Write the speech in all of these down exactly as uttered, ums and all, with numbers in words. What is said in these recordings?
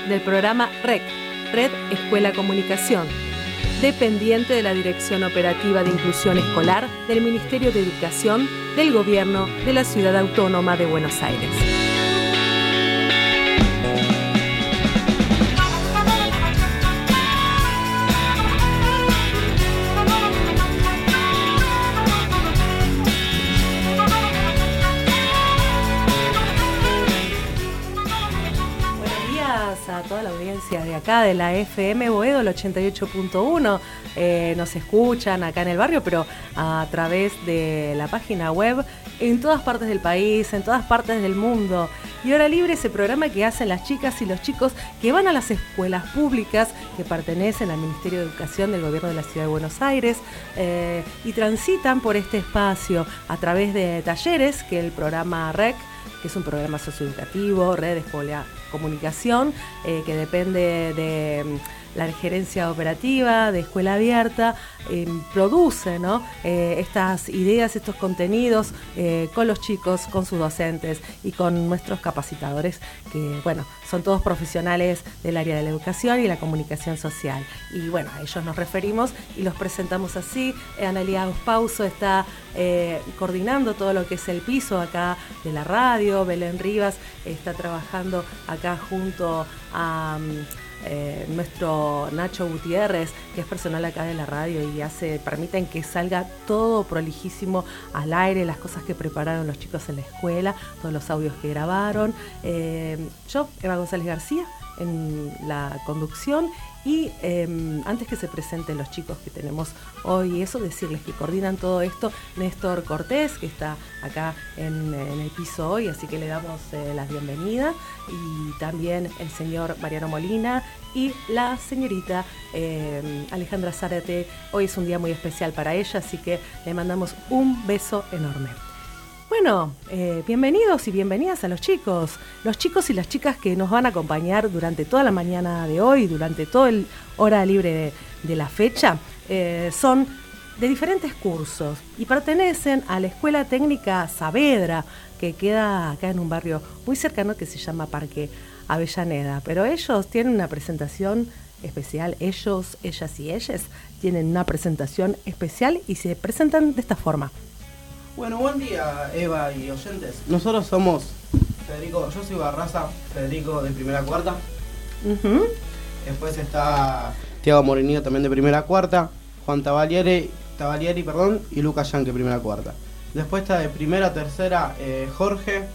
del programa R E C, Red Escuela Comunicación, dependiente de la Dirección Operativa de Inclusión Escolar del Ministerio de Educación del Gobierno de la Ciudad Autónoma de Buenos Aires. A toda la audiencia de acá de la F M Boedo, el ochenta y ocho punto uno, eh, nos escuchan acá en el barrio, pero a través de la página web en todas partes del país, en todas partes del mundo. Y Hora Libre, ese programa que hacen las chicas y los chicos que van a las escuelas públicas que pertenecen al Ministerio de Educación del Gobierno de la Ciudad de Buenos Aires eh, y transitan por este espacio a través de talleres que el programa R E C, que es un programa socioeducativo, Red Escuela Comunicación, eh, que depende de la gerencia operativa de Escuela Abierta, eh, produce, ¿no? eh, estas ideas, estos contenidos eh, con los chicos, con sus docentes y con nuestros capacitadores, que bueno, son todos profesionales del área de la educación y la comunicación social. Y bueno, a ellos nos referimos y los presentamos así. Eh, Analia Pauso está eh, coordinando todo lo que es el piso acá de la radio. Belén Rivas está trabajando acá junto a Eh, nuestro Nacho Gutiérrez, que es personal acá de la radio y hace, permiten que salga todo prolijísimo al aire, las cosas que prepararon los chicos en la escuela, todos los audios que grabaron. Eh, yo, Eva González García, en la conducción. Y eh, antes que se presenten los chicos que tenemos hoy, eso, decirles que coordinan todo esto Néstor Cortés, que está acá en, en el piso hoy, así que le damos eh, la bienvenida, y también el señor Mariano Molina y la señorita eh, Alejandra Zárate. Hoy es un día muy especial para ella, así que le mandamos un beso enorme. Bueno, eh, bienvenidos y bienvenidas a los chicos, los chicos y las chicas que nos van a acompañar durante toda la mañana de hoy, durante toda la hora libre de, de la fecha. Eh, son de diferentes cursos y pertenecen a la Escuela Técnica Saavedra, que queda acá en un barrio muy cercano que se llama Parque Avellaneda. Pero ellos tienen una presentación especial, ellos, ellas y ellas tienen una presentación especial y se presentan de esta forma. Bueno, buen día, Eva y oyentes. Nosotros somos Federico, yo soy Barraza, Federico de primera a cuarta. Uh-huh. Después está Tiago Morenillo también de primera a cuarta, Juan Tavalieri, Tavalieri perdón, y Lucas Yanque primera a cuarta. Después está de primera a tercera eh, Jorge,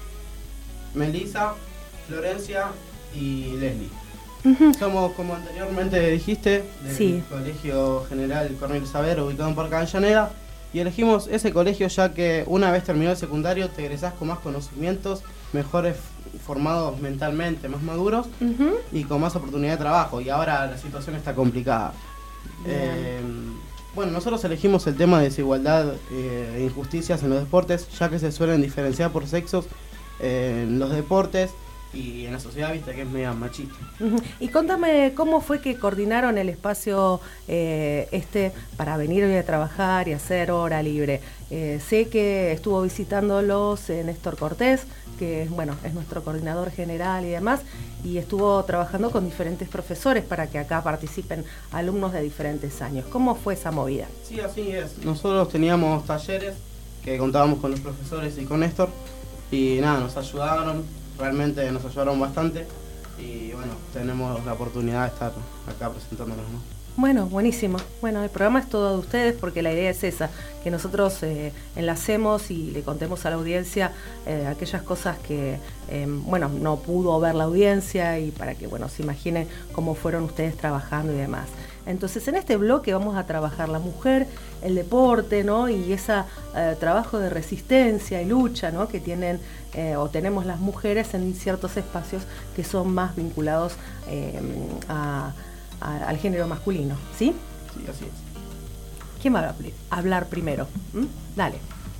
Melissa, Florencia y Leslie. Uh-huh. Somos, como anteriormente dijiste, del sí. Colegio General Coronel Saavedra, ubicado en Parque Avellaneda. Y elegimos ese colegio ya que una vez terminado el secundario te egresás con más conocimientos, mejores formados mentalmente, más maduros, uh-huh, y con más oportunidad de trabajo. Y ahora la situación está complicada. Eh, bueno, nosotros elegimos el tema de desigualdad eh, e injusticias en los deportes, ya que se suelen diferenciar por sexos eh, en los deportes. Y en la sociedad, viste, que es media machista. Uh-huh. Y contame cómo fue que coordinaron el espacio eh, este para venir hoy a trabajar y hacer hora libre. Eh, sé que estuvo visitándolos eh, Néstor Cortés, que bueno, es nuestro coordinador general y demás, y estuvo trabajando con diferentes profesores para que acá participen alumnos de diferentes años. ¿Cómo fue esa movida? Sí, así es. Nosotros teníamos talleres que contábamos con los profesores y con Néstor, y nada, nos ayudaron. Realmente nos ayudaron bastante y bueno, tenemos la oportunidad de estar acá presentándonos, ¿no? Bueno, buenísimo. Bueno, el programa es todo de ustedes porque la idea es esa, que nosotros eh, enlacemos y le contemos a la audiencia eh, aquellas cosas que, eh, bueno, no pudo ver la audiencia y para que, bueno, se imaginen cómo fueron ustedes trabajando y demás. Entonces, en este bloque vamos a trabajar la mujer, el deporte, ¿no? Y ese eh, trabajo de resistencia y lucha, ¿no? Que tienen eh, o tenemos las mujeres en ciertos espacios que son más vinculados eh, a, a, al género masculino, ¿sí? Sí, así es. ¿Quién va a hablar primero? ¿Mm? Dale.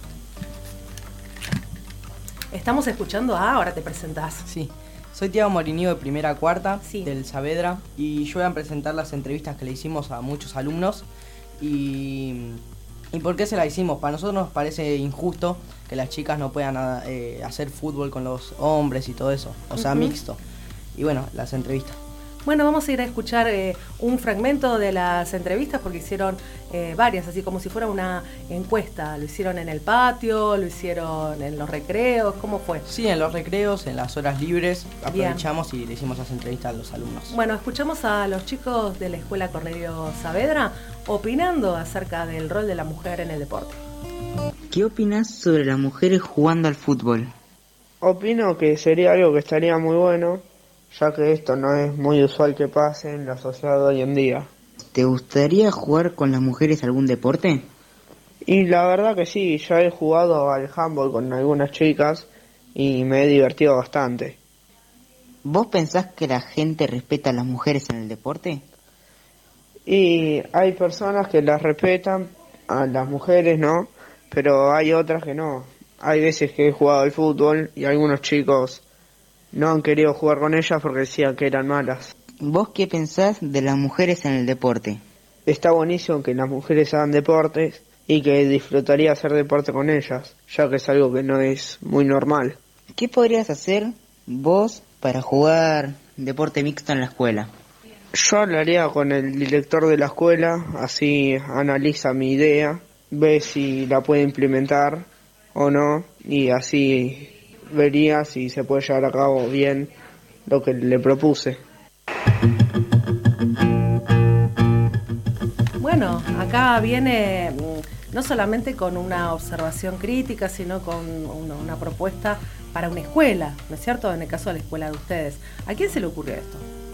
Estamos escuchando a... Ahora te presentás. Sí. Soy Tiago Morenillo de primera a cuarta, sí, del Saavedra, y yo voy a presentar las entrevistas que le hicimos a muchos alumnos. Y, ¿y por qué se las hicimos? Para nosotros nos parece injusto que las chicas no puedan eh, hacer fútbol con los hombres y todo eso, o sea, uh-huh, mixto. y bueno, las entrevistas. Bueno, vamos a ir a escuchar eh, un fragmento de las entrevistas porque hicieron eh, varias, así como si fuera una encuesta. Lo hicieron en el patio, lo hicieron en los recreos, ¿cómo fue? Sí, en los recreos, en las horas libres, aprovechamos Bien. y le hicimos las entrevistas a los alumnos. Bueno, escuchamos a los chicos de la Escuela Cornelio Saavedra opinando acerca del rol de la mujer en el deporte. ¿Qué opinas sobre las mujeres jugando al fútbol? Opino que sería algo que estaría muy bueno, ya que esto no es muy usual que pase en la sociedad de hoy en día. ¿Te gustaría jugar con las mujeres algún deporte? Y la verdad que sí, ya he jugado al handball con algunas chicas y me he divertido bastante. ¿Vos pensás que la gente respeta a las mujeres en el deporte? Y hay personas que las respetan, a las mujeres no, pero hay otras que no. Hay veces que he jugado al fútbol y algunos chicos no han querido jugar con ellas porque decían que eran malas. ¿Vos qué pensás de las mujeres en el deporte? Está buenísimo que las mujeres hagan deportes y que disfrutaría hacer deporte con ellas, ya que es algo que no es muy normal. ¿Qué podrías hacer vos para jugar deporte mixto en la escuela? Yo hablaría con el director de la escuela, así analiza mi idea, ve si la puede implementar o no, y así vería si se puede llevar a cabo bien lo que le propuse. Bueno, acá viene no solamente con una observación crítica, sino con una, una propuesta para una escuela, ¿no es cierto? En el caso de la escuela de ustedes. ¿A quién se le ocurrió esto?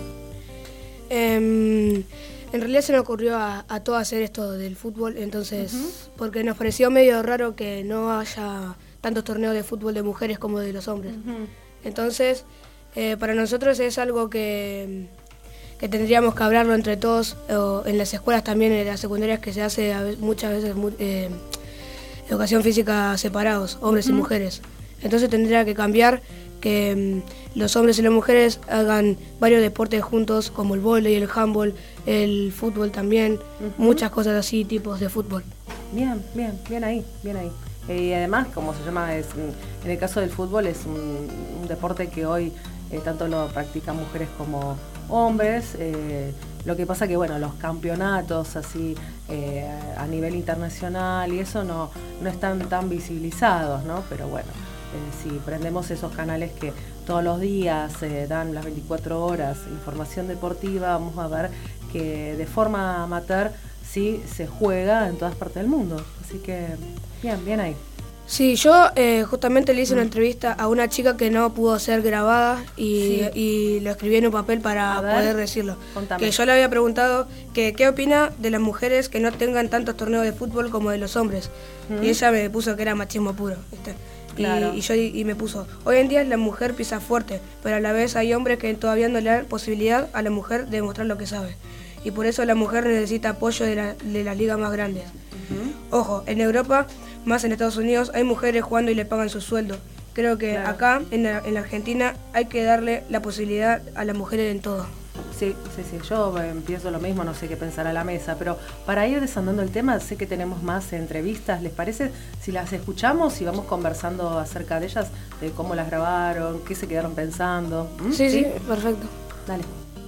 Eh, en realidad se nos ocurrió a, a todos hacer esto del fútbol, entonces, uh-huh. porque nos pareció medio raro que no haya tantos torneos de fútbol de mujeres como de los hombres. Uh-huh. Entonces, eh, para nosotros es algo que, que tendríamos que hablarlo entre todos, o en las escuelas también, en las secundarias, que se hace a veces, muchas veces eh, educación física separados, hombres uh-huh. y mujeres. Entonces tendría que cambiar que um, los hombres y las mujeres hagan varios deportes juntos, como el vóley, el handball, el fútbol también, uh-huh. muchas cosas así, tipos de fútbol. Bien, bien, bien ahí, bien ahí. Y además, como se llama, es, en el caso del fútbol es un, un deporte que hoy eh, tanto lo practican mujeres como hombres. Eh, lo que pasa que, bueno, los campeonatos así eh, a nivel internacional y eso no, no están tan visibilizados, ¿no? Pero bueno, eh, si prendemos esos canales que todos los días eh, dan las veinticuatro horas información deportiva, vamos a ver que de forma amateur sí se juega en todas partes del mundo. Así que bien, bien ahí. Sí, yo eh, justamente le hice una entrevista a una chica que no pudo ser grabada y, sí. y lo escribí en un papel para poder decirlo. Contame. Que yo le había preguntado que qué opina de las mujeres que no tengan tantos torneos de fútbol como de los hombres. Uh-huh. Y ella me puso que era machismo puro, ¿viste? Claro. Y, y yo y me puso, hoy en día la mujer pisa fuerte, pero a la vez hay hombres que todavía no le dan posibilidad a la mujer de demostrar lo que sabe. Y por eso la mujer necesita apoyo de, la, de las ligas más grandes. Uh-huh. Ojo, en Europa, más en Estados Unidos, hay mujeres jugando y le pagan su sueldo. Creo que claro. acá, en la, en la Argentina, hay que darle la posibilidad a las mujeres en todo. Sí, sí, sí, yo eh, pienso lo mismo, no sé qué pensar a la mesa, pero para ir desandando el tema, sé que tenemos más entrevistas, ¿les parece? Si las escuchamos y vamos conversando acerca de ellas, de cómo las grabaron, qué se quedaron pensando. ¿Mm? Sí, sí, sí, perfecto. Dale.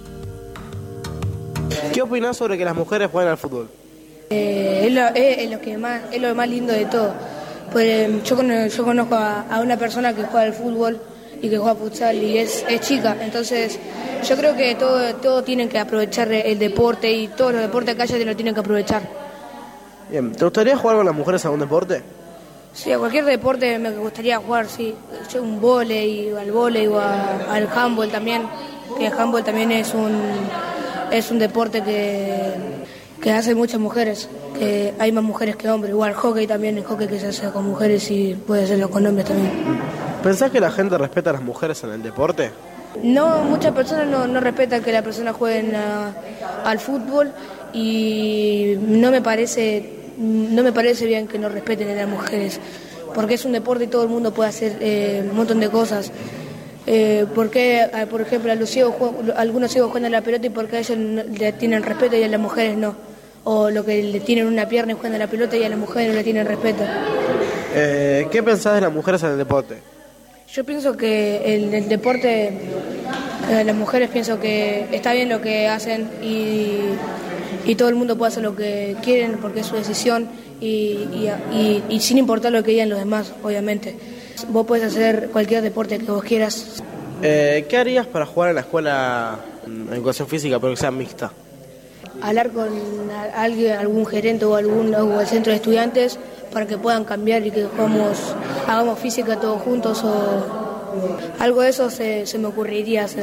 ¿Qué opinás sobre que las mujeres jueguen al fútbol? Eh, es, lo, es, es, lo que más, es lo más lindo de todo. Pues, eh, yo, yo conozco a, a una persona que juega al fútbol y que juega futsal y es, es chica, entonces yo creo que todo, todo tienen que aprovechar el deporte y todos los deportes acá ya lo tienen que aprovechar. Bien, ¿te gustaría jugar con las mujeres a algún deporte? Sí, a cualquier deporte me gustaría jugar, sí. Yo un vóley, al vóley o a, al handball también, que el handball también es un, es un deporte que, que hacen muchas mujeres, que hay más mujeres que hombres. Igual hockey también, el hockey que se hace con mujeres y puede hacerlo con hombres también. ¿Pensás que la gente respeta a las mujeres en el deporte? No, muchas personas no, no respetan que las personas jueguen a, al fútbol y no me parece no me parece bien que no respeten a las mujeres, porque es un deporte y todo el mundo puede hacer eh, un montón de cosas. Eh, porque, por ejemplo, a los ciegos, algunos ciegos juegan a la pelota y porque a ellos le tienen respeto y a las mujeres no. O lo que le tienen una pierna y juegan a la pelota y a las mujeres no le tienen respeto. Eh, ¿Qué pensás de las mujeres en el deporte? Yo pienso que el, el deporte Eh, las mujeres pienso que está bien lo que hacen y, y todo el mundo puede hacer lo que quieren porque es su decisión y, y, y, y sin importar lo que digan los demás, obviamente. Vos podés hacer cualquier deporte que vos quieras. Eh, ¿Qué harías para jugar en la escuela en educación física, pero que sea mixta? Hablar con alguien, algún gerente o algún o el centro de estudiantes para que puedan cambiar y que jugamos, hagamos física todos juntos o algo de eso se, se me ocurriría hacer.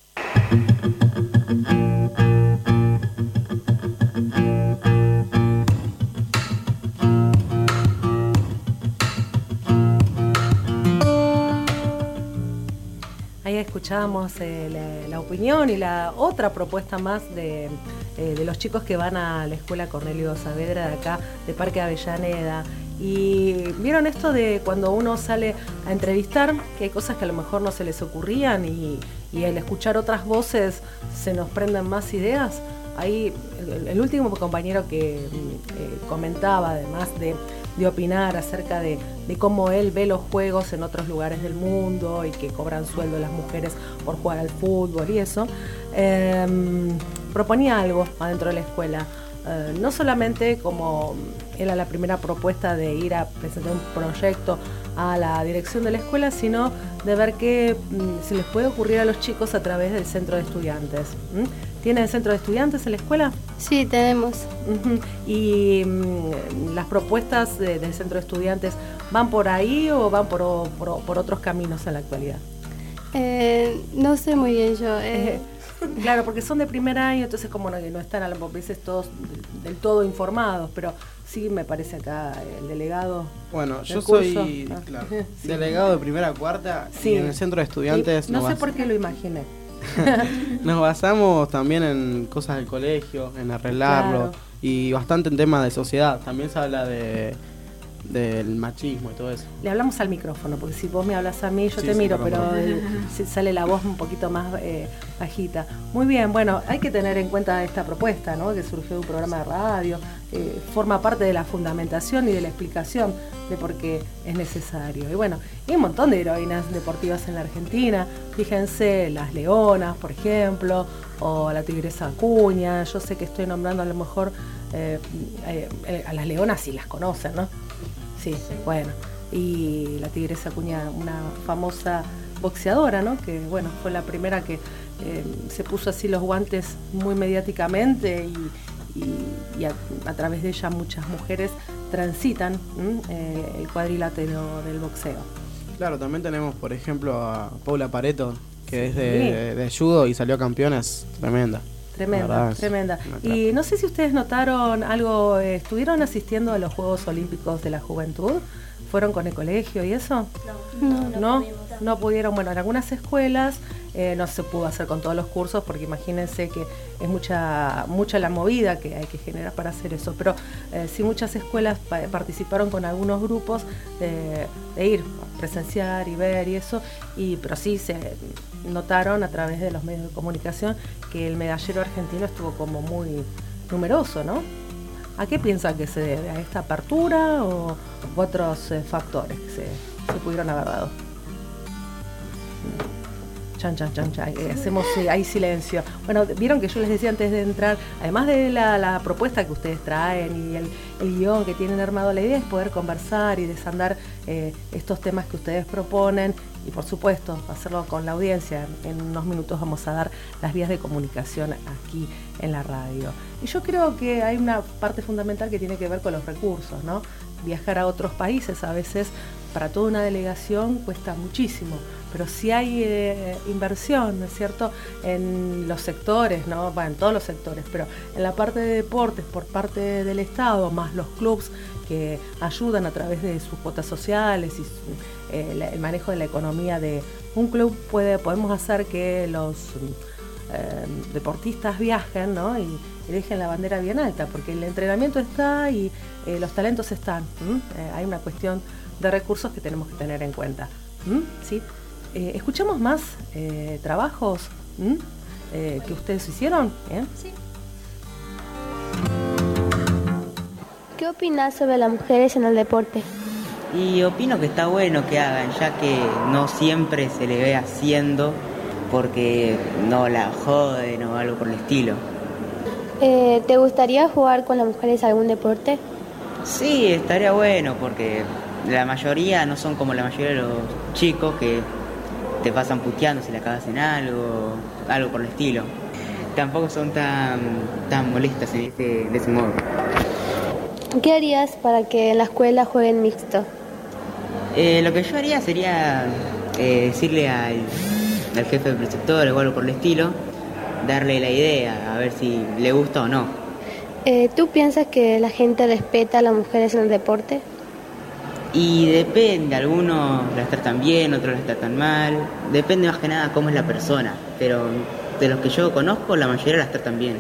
Ahí escuchábamos eh, la, la opinión y la otra propuesta más de, eh, de los chicos que van a la escuela Cornelio Saavedra de acá, de Parque Avellaneda. Y vieron esto de cuando uno sale a entrevistar, que hay cosas que a lo mejor no se les ocurrían y, y al escuchar otras voces se nos prenden más ideas. Ahí el, el último compañero que eh, comentaba, además de, de opinar acerca de, de cómo él ve los juegos en otros lugares del mundo y que cobran sueldo las mujeres por jugar al fútbol y eso, eh, proponía algo adentro de la escuela. Uh, no solamente como era la primera propuesta de ir a presentar un proyecto a la dirección de la escuela, sino de ver qué mm, se les puede ocurrir a los chicos a través del centro de estudiantes. ¿Mm? ¿Tienen centro de estudiantes en la escuela? Sí, tenemos. Uh-huh. ¿Y mm, las propuestas de, del centro de estudiantes van por ahí o van por, por, por otros caminos en la actualidad? Eh, no sé muy bien yo. Eh. Claro, porque son de primer año, entonces como no, no están a las veces todos del, del todo informados, pero sí me parece acá el delegado. Bueno, yo curso. soy ah. claro, sí. delegado de primera a cuarta sí. Y en el centro de estudiantes. Sí, no sé bas- por qué lo imaginé. Nos basamos también en cosas del colegio, en arreglarlo, Claro. Y bastante en temas de sociedad. También se habla de del machismo y todo eso. Le hablamos al micrófono, porque si vos me hablas a mí, yo Sí, te sí, miro, perdón, pero perdón. eh, si sale la voz un poquito más eh, bajita. Muy bien, bueno, hay que tener en cuenta esta propuesta, ¿no? Que surgió de un programa de radio, eh, forma parte de la fundamentación y de la explicación de por qué es necesario. Y bueno, hay un montón de heroínas deportivas en la Argentina. Fíjense, las Leonas, por ejemplo, o la Tigresa Acuña. Yo sé que estoy nombrando a lo mejor eh, eh, a las Leonas, sí las conocen, ¿no? Sí, bueno, y la Tigresa Acuña, una famosa boxeadora, ¿no? Que, bueno, fue la primera que eh, se puso así los guantes muy mediáticamente y, y, y a, a través de ella muchas mujeres transitan eh, el cuadrilátero del boxeo. Claro, también tenemos, por ejemplo, a Paula Pareto, que es de, Sí. de, de judo y salió campeona, es tremenda. Tremenda, verdad, tremenda. una Y no sé si ustedes notaron algo, eh, ¿estuvieron asistiendo a los Juegos Olímpicos de la Juventud? ¿Fueron con el colegio y eso? No, No, no, no pudieron. Bueno, en algunas escuelas eh, no se pudo hacer con todos los cursos porque imagínense que es mucha mucha la movida que hay que generar para hacer eso. Pero eh, sí muchas escuelas pa- participaron con algunos grupos de, de ir a presenciar y ver y eso. Y pero sí se notaron a través de los medios de comunicación que el medallero argentino estuvo como muy numeroso, ¿no? ¿A qué piensan que se debe? ¿A esta apertura o otros eh, factores que se, se pudieron haber dado? Chan, chan, chan, chan. Eh, hacemos, eh, hay silencio. Bueno, vieron que yo les decía antes de entrar, además de la, la propuesta que ustedes traen y el, el guión que tienen armado, la idea es poder conversar y desandar eh, estos temas que ustedes proponen y, por supuesto, hacerlo con la audiencia. En unos minutos vamos a dar las vías de comunicación aquí en la radio. Y yo creo que hay una parte fundamental que tiene que ver con los recursos, ¿no? Viajar a otros países a veces para toda una delegación cuesta muchísimo, pero si hay eh, inversión, ¿no es cierto?, en los sectores, ¿no? Bueno, en todos los sectores, pero en la parte de deportes por parte del Estado, más los clubs que ayudan a través de sus cuotas sociales y su, eh, la, el manejo de la economía de un club, puede, podemos hacer que los eh, deportistas viajen, ¿no? y, y dejen la bandera bien alta, porque el entrenamiento está y eh, los talentos están. Eh, hay una cuestión de recursos que tenemos que tener en cuenta. ¿Mm? ¿Sí? Eh, ¿Escuchamos más eh, trabajos ¿Mm? eh, que ustedes hicieron? ¿Eh? Sí. ¿Qué opinas sobre las mujeres en el deporte? Y opino que está bueno que hagan, ya que no siempre se le ve haciendo porque no la joden o algo por el estilo. Eh, ¿Te gustaría jugar con las mujeres algún deporte? Sí, estaría bueno porque la mayoría no son como la mayoría de los chicos que te pasan puteando si le acabas en algo, algo por el estilo. Tampoco son tan, tan molestas en ese, de ese modo. ¿Qué harías para que en la escuela jueguen mixto? Eh, lo que yo haría sería eh, decirle al, al jefe del preceptor o algo por el estilo, darle la idea, a ver si le gusta o no. Eh, ¿Tú piensas que la gente respeta a las mujeres en el deporte? Y depende, algunos las tratan bien, otros las tratan mal. Depende más que nada cómo es la persona, pero de los que yo conozco, la mayoría las tratan bien.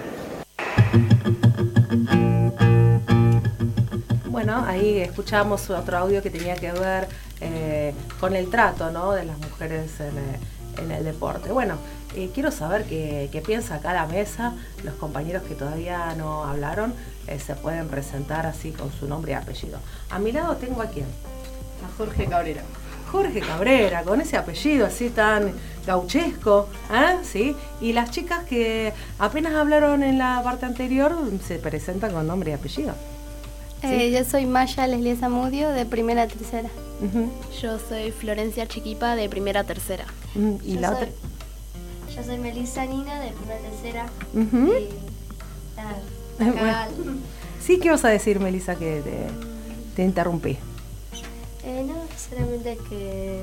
Bueno, ahí escuchamos otro audio que tenía que ver eh, con el trato, ¿no?, de las mujeres en, eh, en el deporte. Bueno, eh, quiero saber qué, qué piensa acá la mesa. Los compañeros que todavía no hablaron eh, se pueden presentar así con su nombre y apellido. A mi lado tengo a quién. A Jorge Cabrera. Jorge Cabrera, con ese apellido así tan gauchesco, ¿eh? ¿Sí? Y las chicas que apenas hablaron en la parte anterior se presentan con nombre y apellido. ¿Sí? Eh, yo soy Maya Leslie Zamudio, de primera a tercera. Uh-huh. Yo soy Florencia Chiquipa, de primera a tercera. Uh-huh. ¿Y yo la soy, otra? Yo soy Melissa Nina, de primera a tercera. Uh-huh. Y nada, acá. Bueno. Sí, ¿qué vas a decir, Melissa, que te, te interrumpí? Eh, no, solamente que...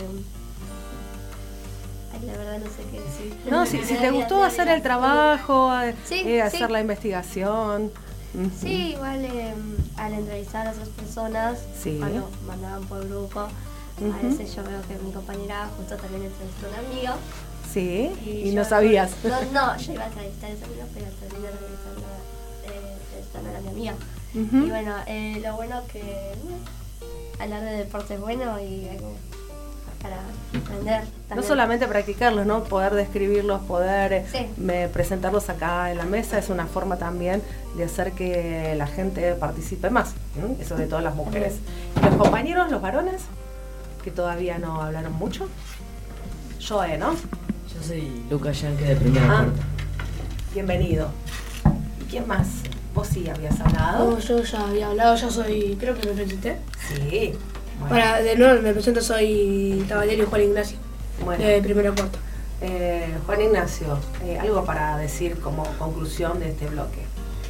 Ay, la verdad no sé qué decir. No, si, si te gustó hacer el trabajo, sí, eh, hacer sí. la investigación. Uh-huh. Sí, igual eh, al entrevistar a otras personas, sí. cuando mandaban por grupo, uh-huh. a veces yo veo que mi compañera justo también entrevistó a un amigo. Sí, y, y no yo, sabías. No, no, yo iba a entrevistar a ese amigo, pero terminé entrevistando, eh, entrevistando a mi amiga. Uh-huh. Y bueno, eh, lo bueno que eh, hablar de deporte es bueno y algo para aprender. También. No solamente practicarlos, ¿no? Poder describirlos, poder sí. me, presentarlos acá en la mesa es una forma también de hacer que la gente participe más, ¿no? Y sobre todo las mujeres. ¿Y los compañeros, los varones, que todavía no hablaron mucho? Joe, ¿no? Yo soy Lucas Yanque, de primera ah, cuarta. Bienvenido. ¿Y quién más? ¿Vos sí habías hablado? No, yo ya había hablado, yo soy, creo que me presenté. Sí. Bueno. Para, de nuevo me presento, soy Taballero y Juan Ignacio, bueno. de primera cuarta. Eh, Juan Ignacio, eh, algo para decir como conclusión de este bloque.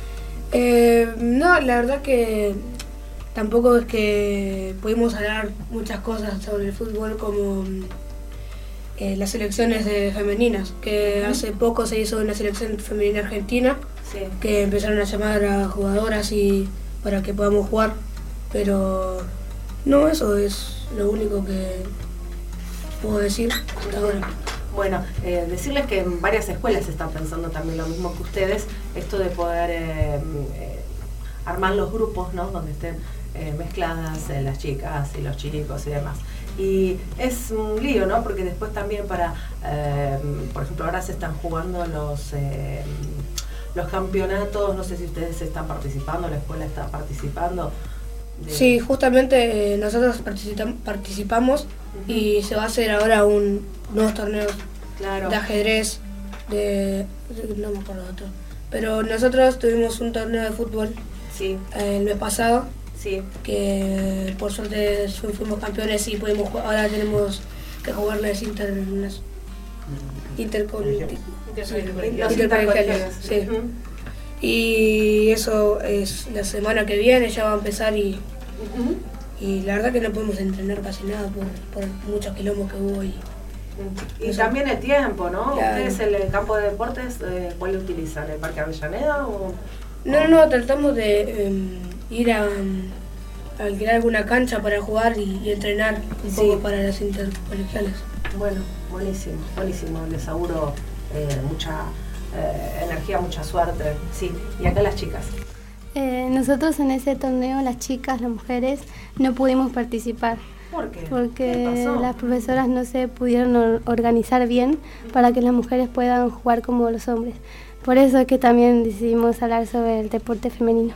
Eh, no, la verdad que tampoco es que pudimos hablar muchas cosas sobre el fútbol como eh, las selecciones de femeninas, que uh-huh. hace poco se hizo una selección femenina argentina, sí. que empezaron a llamar a jugadoras y para que podamos jugar, pero no, eso es lo único que puedo decir hasta ahora. Bueno, eh, decirles que en varias escuelas se están pensando también lo mismo que ustedes, esto de poder eh, eh, armar los grupos, ¿no?, donde estén eh, mezcladas eh, las chicas y los chicos y demás. Y es un lío, ¿no?, porque después también para, eh, por ejemplo, ahora se están jugando los... Eh, los campeonatos, no sé si ustedes están participando, la escuela está participando. De... Sí, justamente eh, nosotros participa- participamos uh-huh. y se va a hacer ahora un nuevos torneos claro. de ajedrez, de no me acuerdo de otro, pero nosotros tuvimos un torneo de fútbol sí. eh, el mes pasado, sí. que por suerte fuimos campeones y pudimos jugar, ahora tenemos que jugarles inter intercol intercolegiales, sí. Uh-huh. Y eso es la semana que viene, ya va a empezar y uh-huh. y la verdad que no podemos entrenar casi nada por, por muchos kilómetros que hubo y, y eso. También el tiempo, ¿no? Claro. ¿Ustedes en el campo de deportes eh, cuál utilizan? ¿El Parque Avellaneda o...? No, no, no, tratamos de um, ir a, um, a alquilar alguna cancha para jugar y, y entrenar un sí. poco para las intercolegiales. Bueno, buenísimo, buenísimo, les auguro eh, mucha eh, energía, mucha suerte. Sí, y acá las chicas. Eh, nosotros en ese torneo, las chicas, las mujeres, no pudimos participar. ¿Por qué? Porque ¿Qué pasó? Las profesoras no se pudieron or- organizar bien para que las mujeres puedan jugar como los hombres. Por eso es que también decidimos hablar sobre el deporte femenino.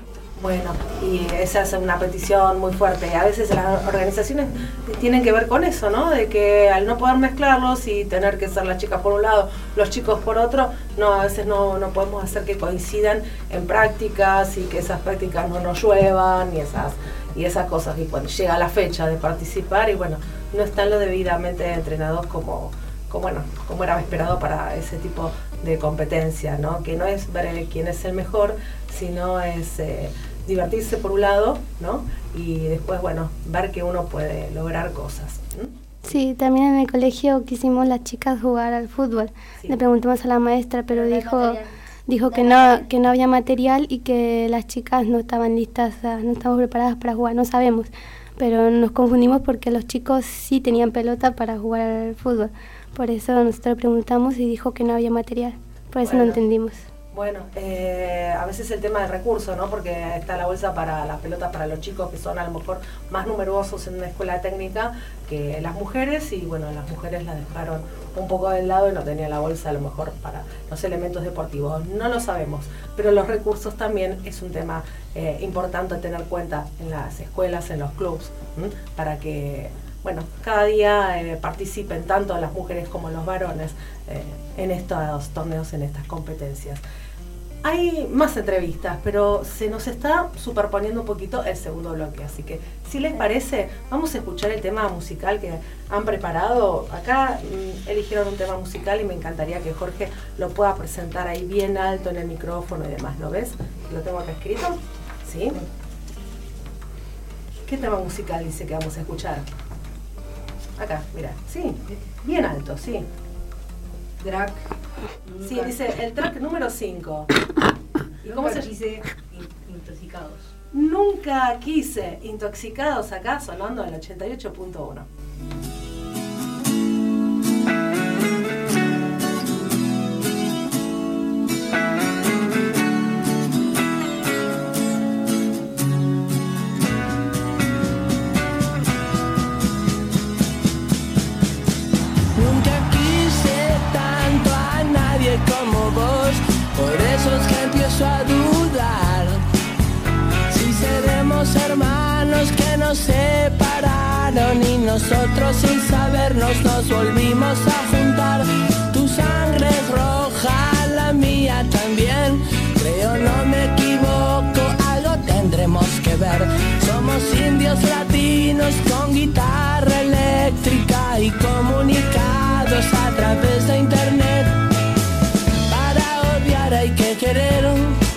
Bueno, y esa es una petición muy fuerte. A veces las organizaciones tienen que ver con eso, ¿no? De que al no poder mezclarlos y tener que ser las chicas por un lado, los chicos por otro, no, a veces no, no podemos hacer que coincidan en prácticas y que esas prácticas no nos lluevan y esas, y esas cosas. Y cuando llega la fecha de participar y bueno, no están lo debidamente entrenados como, como, bueno, como era esperado para ese tipo de competencia, ¿no? Que no es ver quién es el mejor, sino es eh, divertirse por un lado, ¿no? Y después, bueno, ver que uno puede lograr cosas. ¿Mm? Sí, también en el colegio quisimos las chicas jugar al fútbol. Sí. Le preguntamos a la maestra, pero no dijo dijo que no que no había material y que las chicas no estaban listas, no estaban preparadas para jugar, no sabemos. Pero nos confundimos porque los chicos sí tenían pelota para jugar al fútbol. Por eso nosotros preguntamos y dijo que no había material. Por eso bueno. no entendimos. Bueno, eh, a veces el tema de recursos, ¿no? Porque está la bolsa para las pelotas para los chicos que son a lo mejor más numerosos en una escuela técnica que las mujeres y bueno, las mujeres la dejaron un poco del lado y no tenía la bolsa a lo mejor para los elementos deportivos. No lo sabemos, pero los recursos también es un tema eh, importante a tener en cuenta en las escuelas, en los clubs, ¿m? Para que bueno, cada día eh, participen tanto las mujeres como los varones eh, en estos torneos, en estas competencias. Hay más entrevistas, pero se nos está superponiendo un poquito el segundo bloque, así que si les parece, vamos a escuchar el tema musical que han preparado. Acá mmm, eligieron un tema musical y me encantaría que Jorge lo pueda presentar ahí bien alto en el micrófono y demás, ¿lo ves? ¿Lo tengo acá escrito? ¿Sí? ¿Qué tema musical dice que vamos a escuchar? Acá, mira, sí, bien alto, sí. Track. Sí, dice el track número cinco. ¿Y cómo se dice intoxicados? Nunca quise intoxicados acá sonando el ochenta y ocho punto uno. Como vos, por eso es que empiezo a dudar si seremos hermanos que nos separaron y nosotros sin sabernos nos volvimos a juntar. Tu sangre es roja, la mía también, creo no me equivoco, algo tendremos que ver. Somos indios latinos con guitarra eléctrica y comunicados a través de internet. Hay que querer,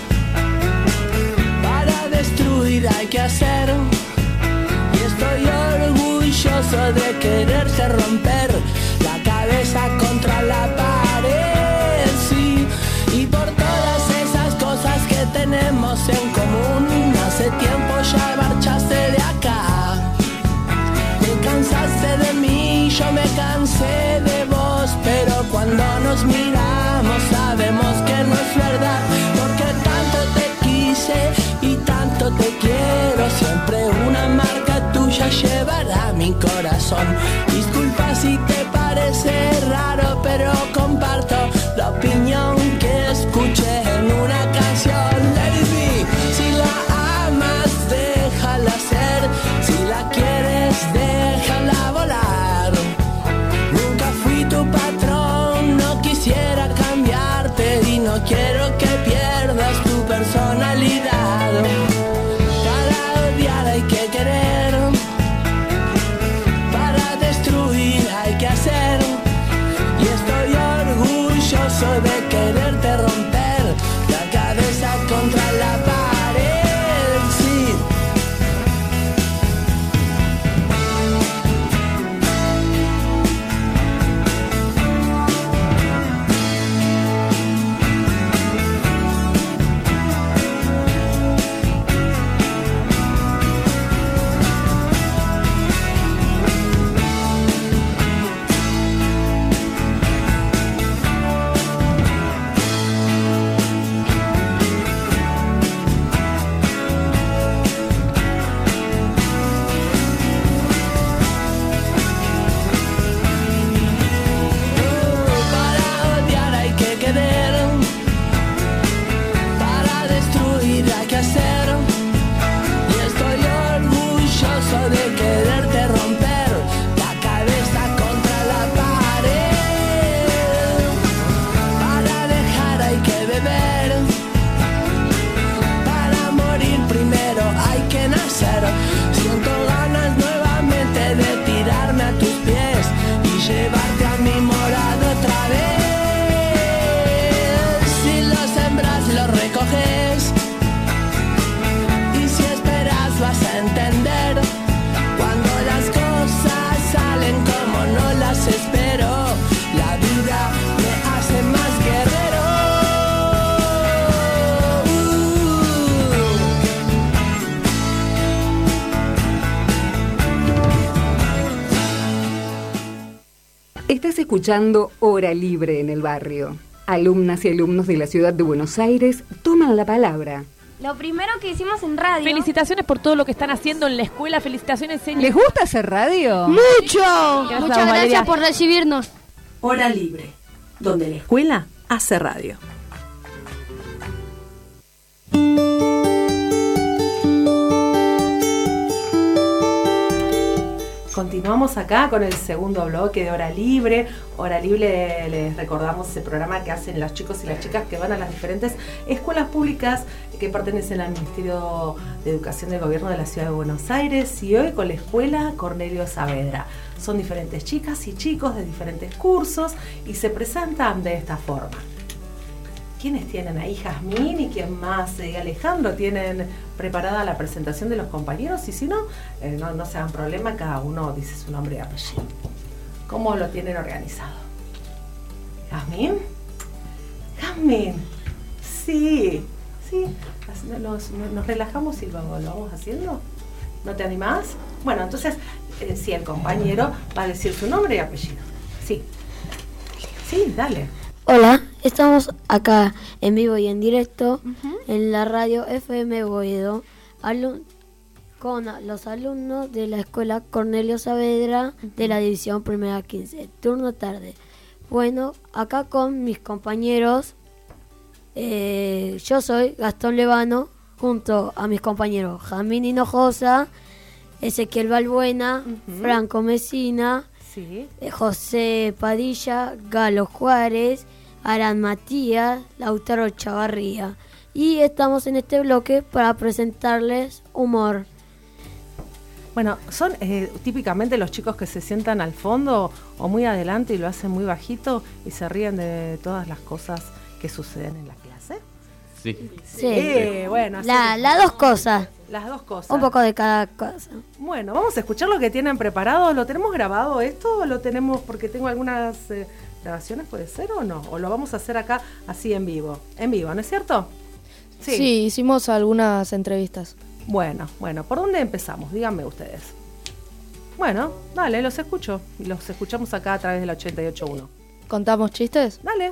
para destruir hay que hacer. Y estoy orgulloso de quererte romper la cabeza contra la pared, sí. Y por todas esas cosas que tenemos en común, hace tiempo ya marchaste de acá. Te cansaste de mí, yo me cansé de vos, pero cuando nos miramos sabemos que no es verdad, porque tanto te quise y tanto te quiero, siempre una marca tuya llevará mi corazón. Disculpa si te parece raro, pero comparto la opinión que escuché en una canción. Lady, si la amas, déjala ser, si la quieres, déjala volar. Nunca fui tu patrón, no quisiera cambiarte y no quiero que pierdas tu personalidad. Para odiar hay que querer, para escuchando Hora Libre en el Barrio. Alumnas y alumnos de la ciudad de Buenos Aires toman la palabra. Lo primero que hicimos en radio... Felicitaciones por todo lo que están haciendo en la escuela. Felicitaciones, señor. ¿Les gusta hacer radio? ¡Mucho! Gracias, Muchas gracias Valeria. por recibirnos. Hora Libre, donde la escuela hace radio. Continuamos acá con el segundo bloque de Hora Libre. Hora Libre, les recordamos ese programa que hacen los chicos y las chicas que van a las diferentes escuelas públicas que pertenecen al Ministerio de Educación del Gobierno de la Ciudad de Buenos Aires, y hoy con la escuela Cornelio Saavedra. Son diferentes chicas y chicos de diferentes cursos y se presentan de esta forma. ¿Quiénes tienen ahí? Jazmín y quién más, eh, Alejandro, tienen preparada la presentación de los compañeros, y si no, eh, no, no se hagan problema, cada uno dice su nombre y apellido. ¿Cómo lo tienen organizado? ¿Jazmín? Jazmín, sí, sí, nos, nos relajamos y lo, lo vamos haciendo. ¿No te animás? Bueno, entonces, eh, sí, el compañero va a decir su nombre y apellido. Sí, sí, dale. Hola, estamos acá en vivo y en directo uh-huh. en la radio F M Boedo alum- con los alumnos de la escuela Cornelio Saavedra uh-huh. de la división primera quince, turno tarde. Bueno, acá con mis compañeros, eh, yo soy Gastón Levano, junto a mis compañeros Jazmín Hinojosa, Ezequiel Balbuena, uh-huh. Franco Mesina, sí. eh, José Padilla, Galo Juárez, Aran Matías, Lautaro Chavarría. Y estamos en este bloque para presentarles humor. Bueno, son eh, típicamente los chicos que se sientan al fondo o muy adelante y lo hacen muy bajito y se ríen de todas las cosas que suceden en la clase. Sí. Sí, sí. Bueno, así la, que, las dos cosas. Las dos cosas. Un poco de cada cosa. Bueno, vamos a escuchar lo que tienen preparado. ¿Lo tenemos grabado esto o lo tenemos porque tengo algunas eh, grabaciones, puede ser o no? ¿O lo vamos a hacer acá así en vivo? En vivo, ¿no es cierto? Sí, sí, hicimos algunas entrevistas. Bueno, bueno, ¿por dónde empezamos? Díganme ustedes. Bueno, dale, los escucho. Y los escuchamos acá a través del ochenta y ocho punto uno. ¿Contamos chistes? Dale.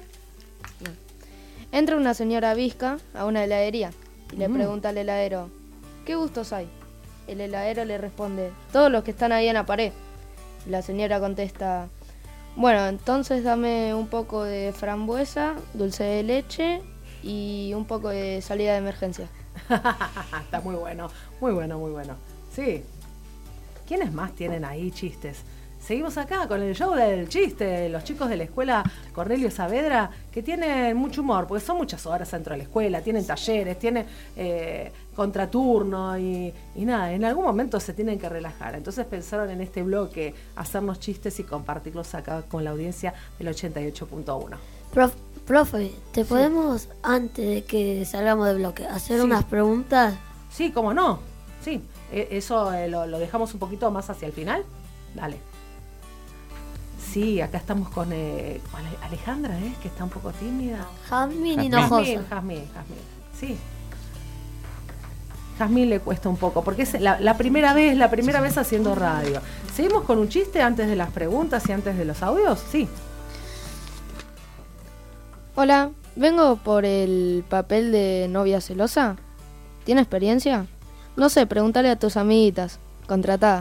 Entra una señora visca a una heladería y le mm. pregunta al heladero, ¿qué gustos hay? El heladero le responde, todos los que están ahí en la pared. La señora contesta, bueno, entonces dame un poco de frambuesa, dulce de leche y un poco de salida de emergencia. Está muy bueno, muy bueno, muy bueno. Sí. ¿Quiénes más tienen ahí chistes? Seguimos acá con el show del chiste, los chicos de la escuela Cornelio Saavedra, que tienen mucho humor, porque son muchas horas dentro de la escuela, tienen talleres, tienen eh, contraturno y, y nada, en algún momento se tienen que relajar. Entonces pensaron en este bloque hacernos chistes y compartirlos acá con la audiencia del ochenta y ocho punto uno. Prof, profe, ¿te sí. podemos, antes de que salgamos del bloque, hacer sí. unas preguntas? Sí, cómo no, sí, eso eh, lo, lo dejamos un poquito más hacia el final. Dale. Sí, acá estamos con eh, Alejandra, ¿eh? Que está un poco tímida. Jazmín Hinojosa. Jazmín, Jazmín, Jazmín, sí. Jazmín le cuesta un poco, porque es la, la primera vez, la primera vez haciendo radio. ¿Seguimos con un chiste antes de las preguntas y antes de los audios? Sí. Hola, vengo por el papel de novia celosa. ¿Tiene experiencia? No sé, pregúntale a tus amiguitas. Contratada.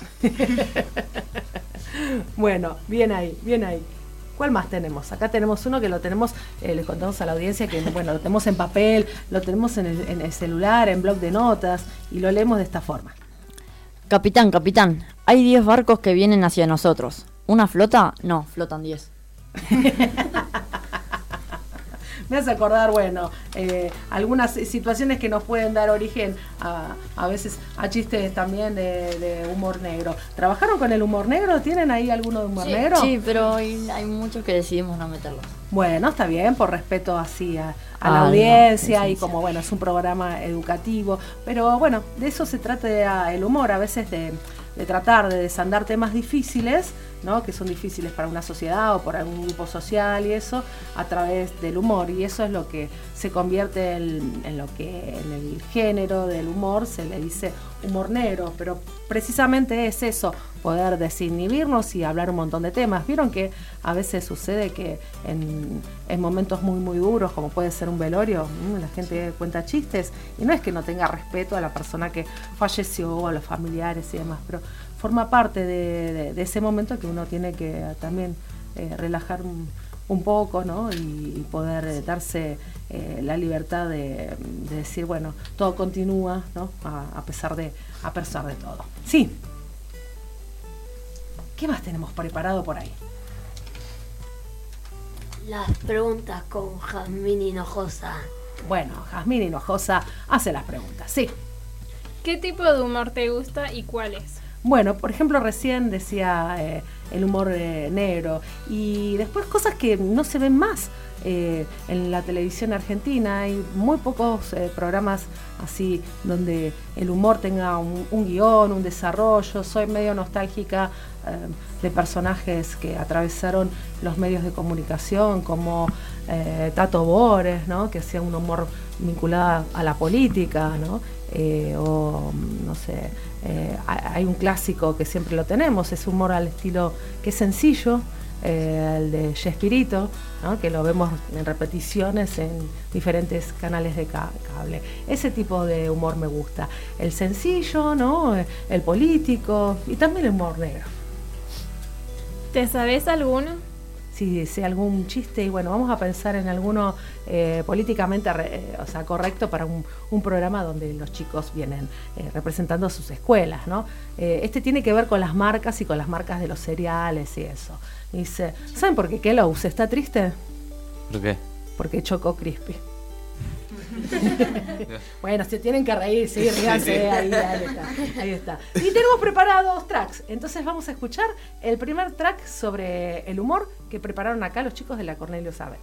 Bueno, bien ahí, bien ahí. ¿Cuál más tenemos? Acá tenemos uno que lo tenemos, eh, les contamos a la audiencia que bueno, lo tenemos en papel, lo tenemos en el, en el celular, en blog de notas y lo leemos de esta forma. Capitán, capitán, hay diez barcos que vienen hacia nosotros. ¿Una flota? No, flotan diez. Me hace acordar, bueno, eh, algunas situaciones que nos pueden dar origen a, a veces a chistes también de, de humor negro. ¿Trabajaron con el humor negro? ¿Tienen ahí alguno de humor sí, negro? Sí, pero hay, hay muchos que decidimos no meterlos. Bueno, está bien, por respeto así a, a ah, la audiencia no, y como, bueno, es un programa educativo. Pero bueno, de eso se trata el humor, a veces de, de tratar de desandar temas difíciles ¿no? que son difíciles para una sociedad o por algún grupo social y eso, a través del humor. Y eso es lo que se convierte en, en lo que en el género del humor se le dice humor negro, pero precisamente es eso, poder desinhibirnos y hablar un montón de temas. Vieron que a veces sucede que en, en momentos muy muy duros, como puede ser un velorio, la gente cuenta chistes, y no es que no tenga respeto a la persona que falleció o a los familiares y demás, pero forma parte de, de, de ese momento que uno tiene que también eh, relajar un, un poco, ¿no? y, y poder eh, darse eh, la libertad de, de decir, bueno, todo continúa, ¿no? a, a pesar de a pesar de todo. Sí. ¿Qué más tenemos preparado por ahí? Las preguntas con Jazmín Hinojosa. Bueno, Jazmín Hinojosa hace las preguntas, sí. ¿Qué tipo de humor te gusta y cuál es? Bueno, por ejemplo, recién decía eh, el humor eh, negro, y después cosas que no se ven más eh, en la televisión argentina. Hay muy pocos eh, programas así donde el humor tenga un, un guión, un desarrollo. Soy medio nostálgica eh, de personajes que atravesaron los medios de comunicación, como eh, Tato Bores, ¿no? que hacía un humor vinculado a la política, ¿no? Eh, o no sé, eh, hay un clásico que siempre lo tenemos, es humor al estilo que es sencillo, eh, el de Chespirito, ¿no? que lo vemos en repeticiones en diferentes canales de ca- cable. Ese tipo de humor me gusta, el sencillo, ¿no? el político y también el humor negro. ¿Te sabes alguno? Si sé algún chiste, y bueno, vamos a pensar en alguno eh, políticamente re, o sea, correcto para un, un programa donde los chicos vienen eh, representando sus escuelas, ¿no? Eh, este tiene que ver con las marcas y con las marcas de los cereales y eso. Y dice, ¿saben por qué Kellogg's está triste? ¿Por qué? Porque Choco Crispy. Bueno, se tienen que reír, sí, ríanse, ahí, ahí está, ahí está. Y tenemos preparados tracks, entonces vamos a escuchar el primer track sobre el humor que prepararon acá los chicos de la Cornelio Saavedra.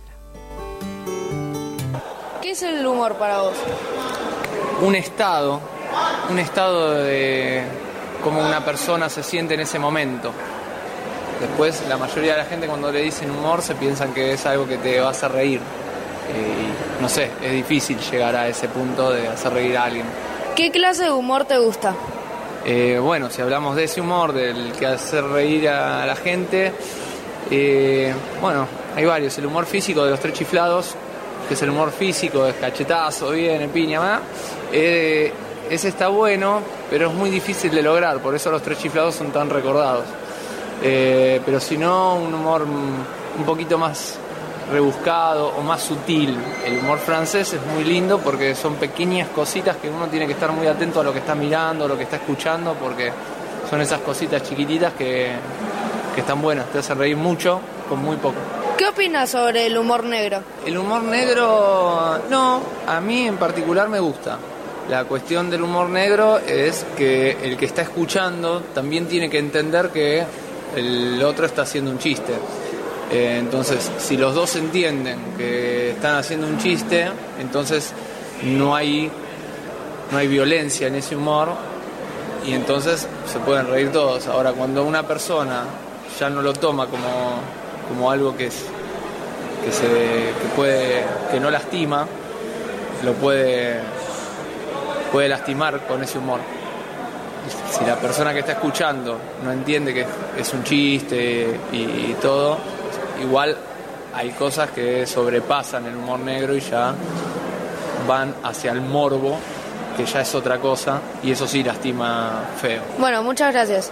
¿Qué es el humor para vos? Un estado, un estado de cómo una persona se siente en ese momento. Después, la mayoría de la gente cuando le dicen humor se piensan que es algo que te va a hacer reír. Y no sé, es difícil llegar a ese punto de hacer reír a alguien. ¿Qué clase de humor te gusta? Eh, bueno, si hablamos de ese humor, del que hace reír a la gente, eh, bueno, hay varios. El humor físico de los Tres Chiflados, que es el humor físico, es cachetazo, viene, piña, más. Eh, ese está bueno, pero es muy difícil de lograr, por eso los Tres Chiflados son tan recordados. Eh, pero si no, un humor un poquito más rebuscado o más sutil. El humor francés es muy lindo porque son pequeñas cositas que uno tiene que estar muy atento a lo que está mirando, a lo que está escuchando, porque son esas cositas chiquititas que, que están buenas, te hacen reír mucho con muy poco. ¿Qué opinas sobre el humor negro? El humor negro, no, a mí en particular me gusta. La cuestión del humor negro es que el que está escuchando también tiene que entender que el otro está haciendo un chiste. Eh, entonces, si los dos entienden que están haciendo un chiste, entonces no hay, no hay violencia en ese humor y entonces se pueden reír todos. Ahora, cuando una persona ya no lo toma como, como algo que, es, que, se, que, puede, que no lastima, lo puede, puede lastimar con ese humor. Si la persona que está escuchando no entiende que es un chiste y, y todo, igual hay cosas que sobrepasan el humor negro y ya van hacia el morbo, que ya es otra cosa, y eso sí lastima feo. Bueno, muchas gracias.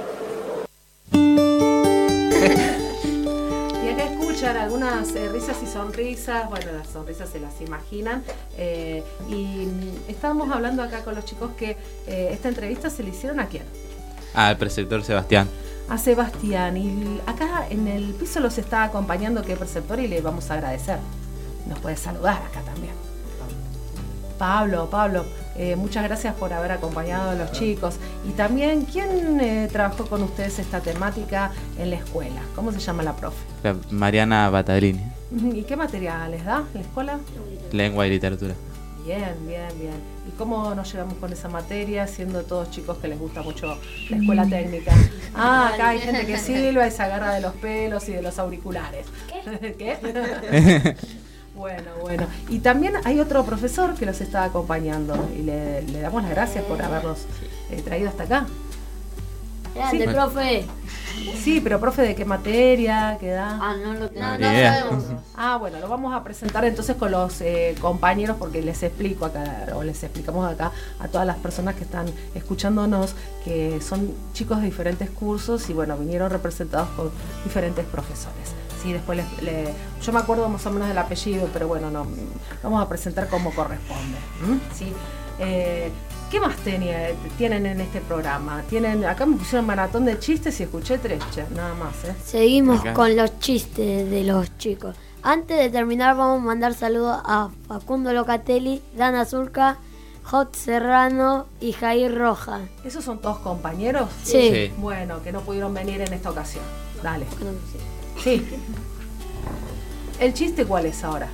Y acá escuchan algunas eh, risas y sonrisas, bueno, las sonrisas se las imaginan, eh, y estábamos hablando acá con los chicos que eh, esta entrevista se le hicieron ¿a quién? Al preceptor Sebastián. A Sebastián, y acá en el piso los está acompañando que es preceptor y le vamos a agradecer. Nos puede saludar acá también. Pablo, Pablo, eh, muchas gracias por haber acompañado a los chicos. Y también, ¿quién eh, trabajó con ustedes esta temática en la escuela? ¿Cómo se llama la profe? La Mariana Battaglini. ¿Y qué material les da en la escuela? Lengua y literatura. Bien, bien, bien. ¿Y cómo nos llevamos con esa materia, siendo todos chicos que les gusta mucho la escuela técnica? Ah, acá hay gente que silba y se agarra de los pelos y de los auriculares. ¿Qué? ¿Qué? Bueno, bueno. Y también hay otro profesor que los está acompañando y le, le damos las gracias por haberlos eh, traído hasta acá. Grande, sí. Profe. Sí, pero profe, ¿de qué materia? ¿Qué da? Ah, no lo no, no sabemos. Ah, bueno, lo vamos a presentar entonces con los eh, compañeros porque les explico acá, o les explicamos acá a todas las personas que están escuchándonos que son chicos de diferentes cursos y bueno, vinieron representados por diferentes profesores. Sí, después les, les, yo me acuerdo más o menos del apellido, pero bueno, no, vamos a presentar como corresponde. ¿Mm? ¿Sí? Eh, ¿Qué más tenía, tienen en este programa? Tienen, acá me pusieron maratón de chistes y escuché tres, nada más. ¿eh? Seguimos acá con los chistes de los chicos. Antes de terminar vamos a mandar saludos a Facundo Locatelli, Dana Zulca, Hot Serrano y Jair Roja. ¿Esos son todos compañeros? Sí. sí. Bueno, que no pudieron venir en esta ocasión. Dale. Sí. ¿El chiste cuál es ahora?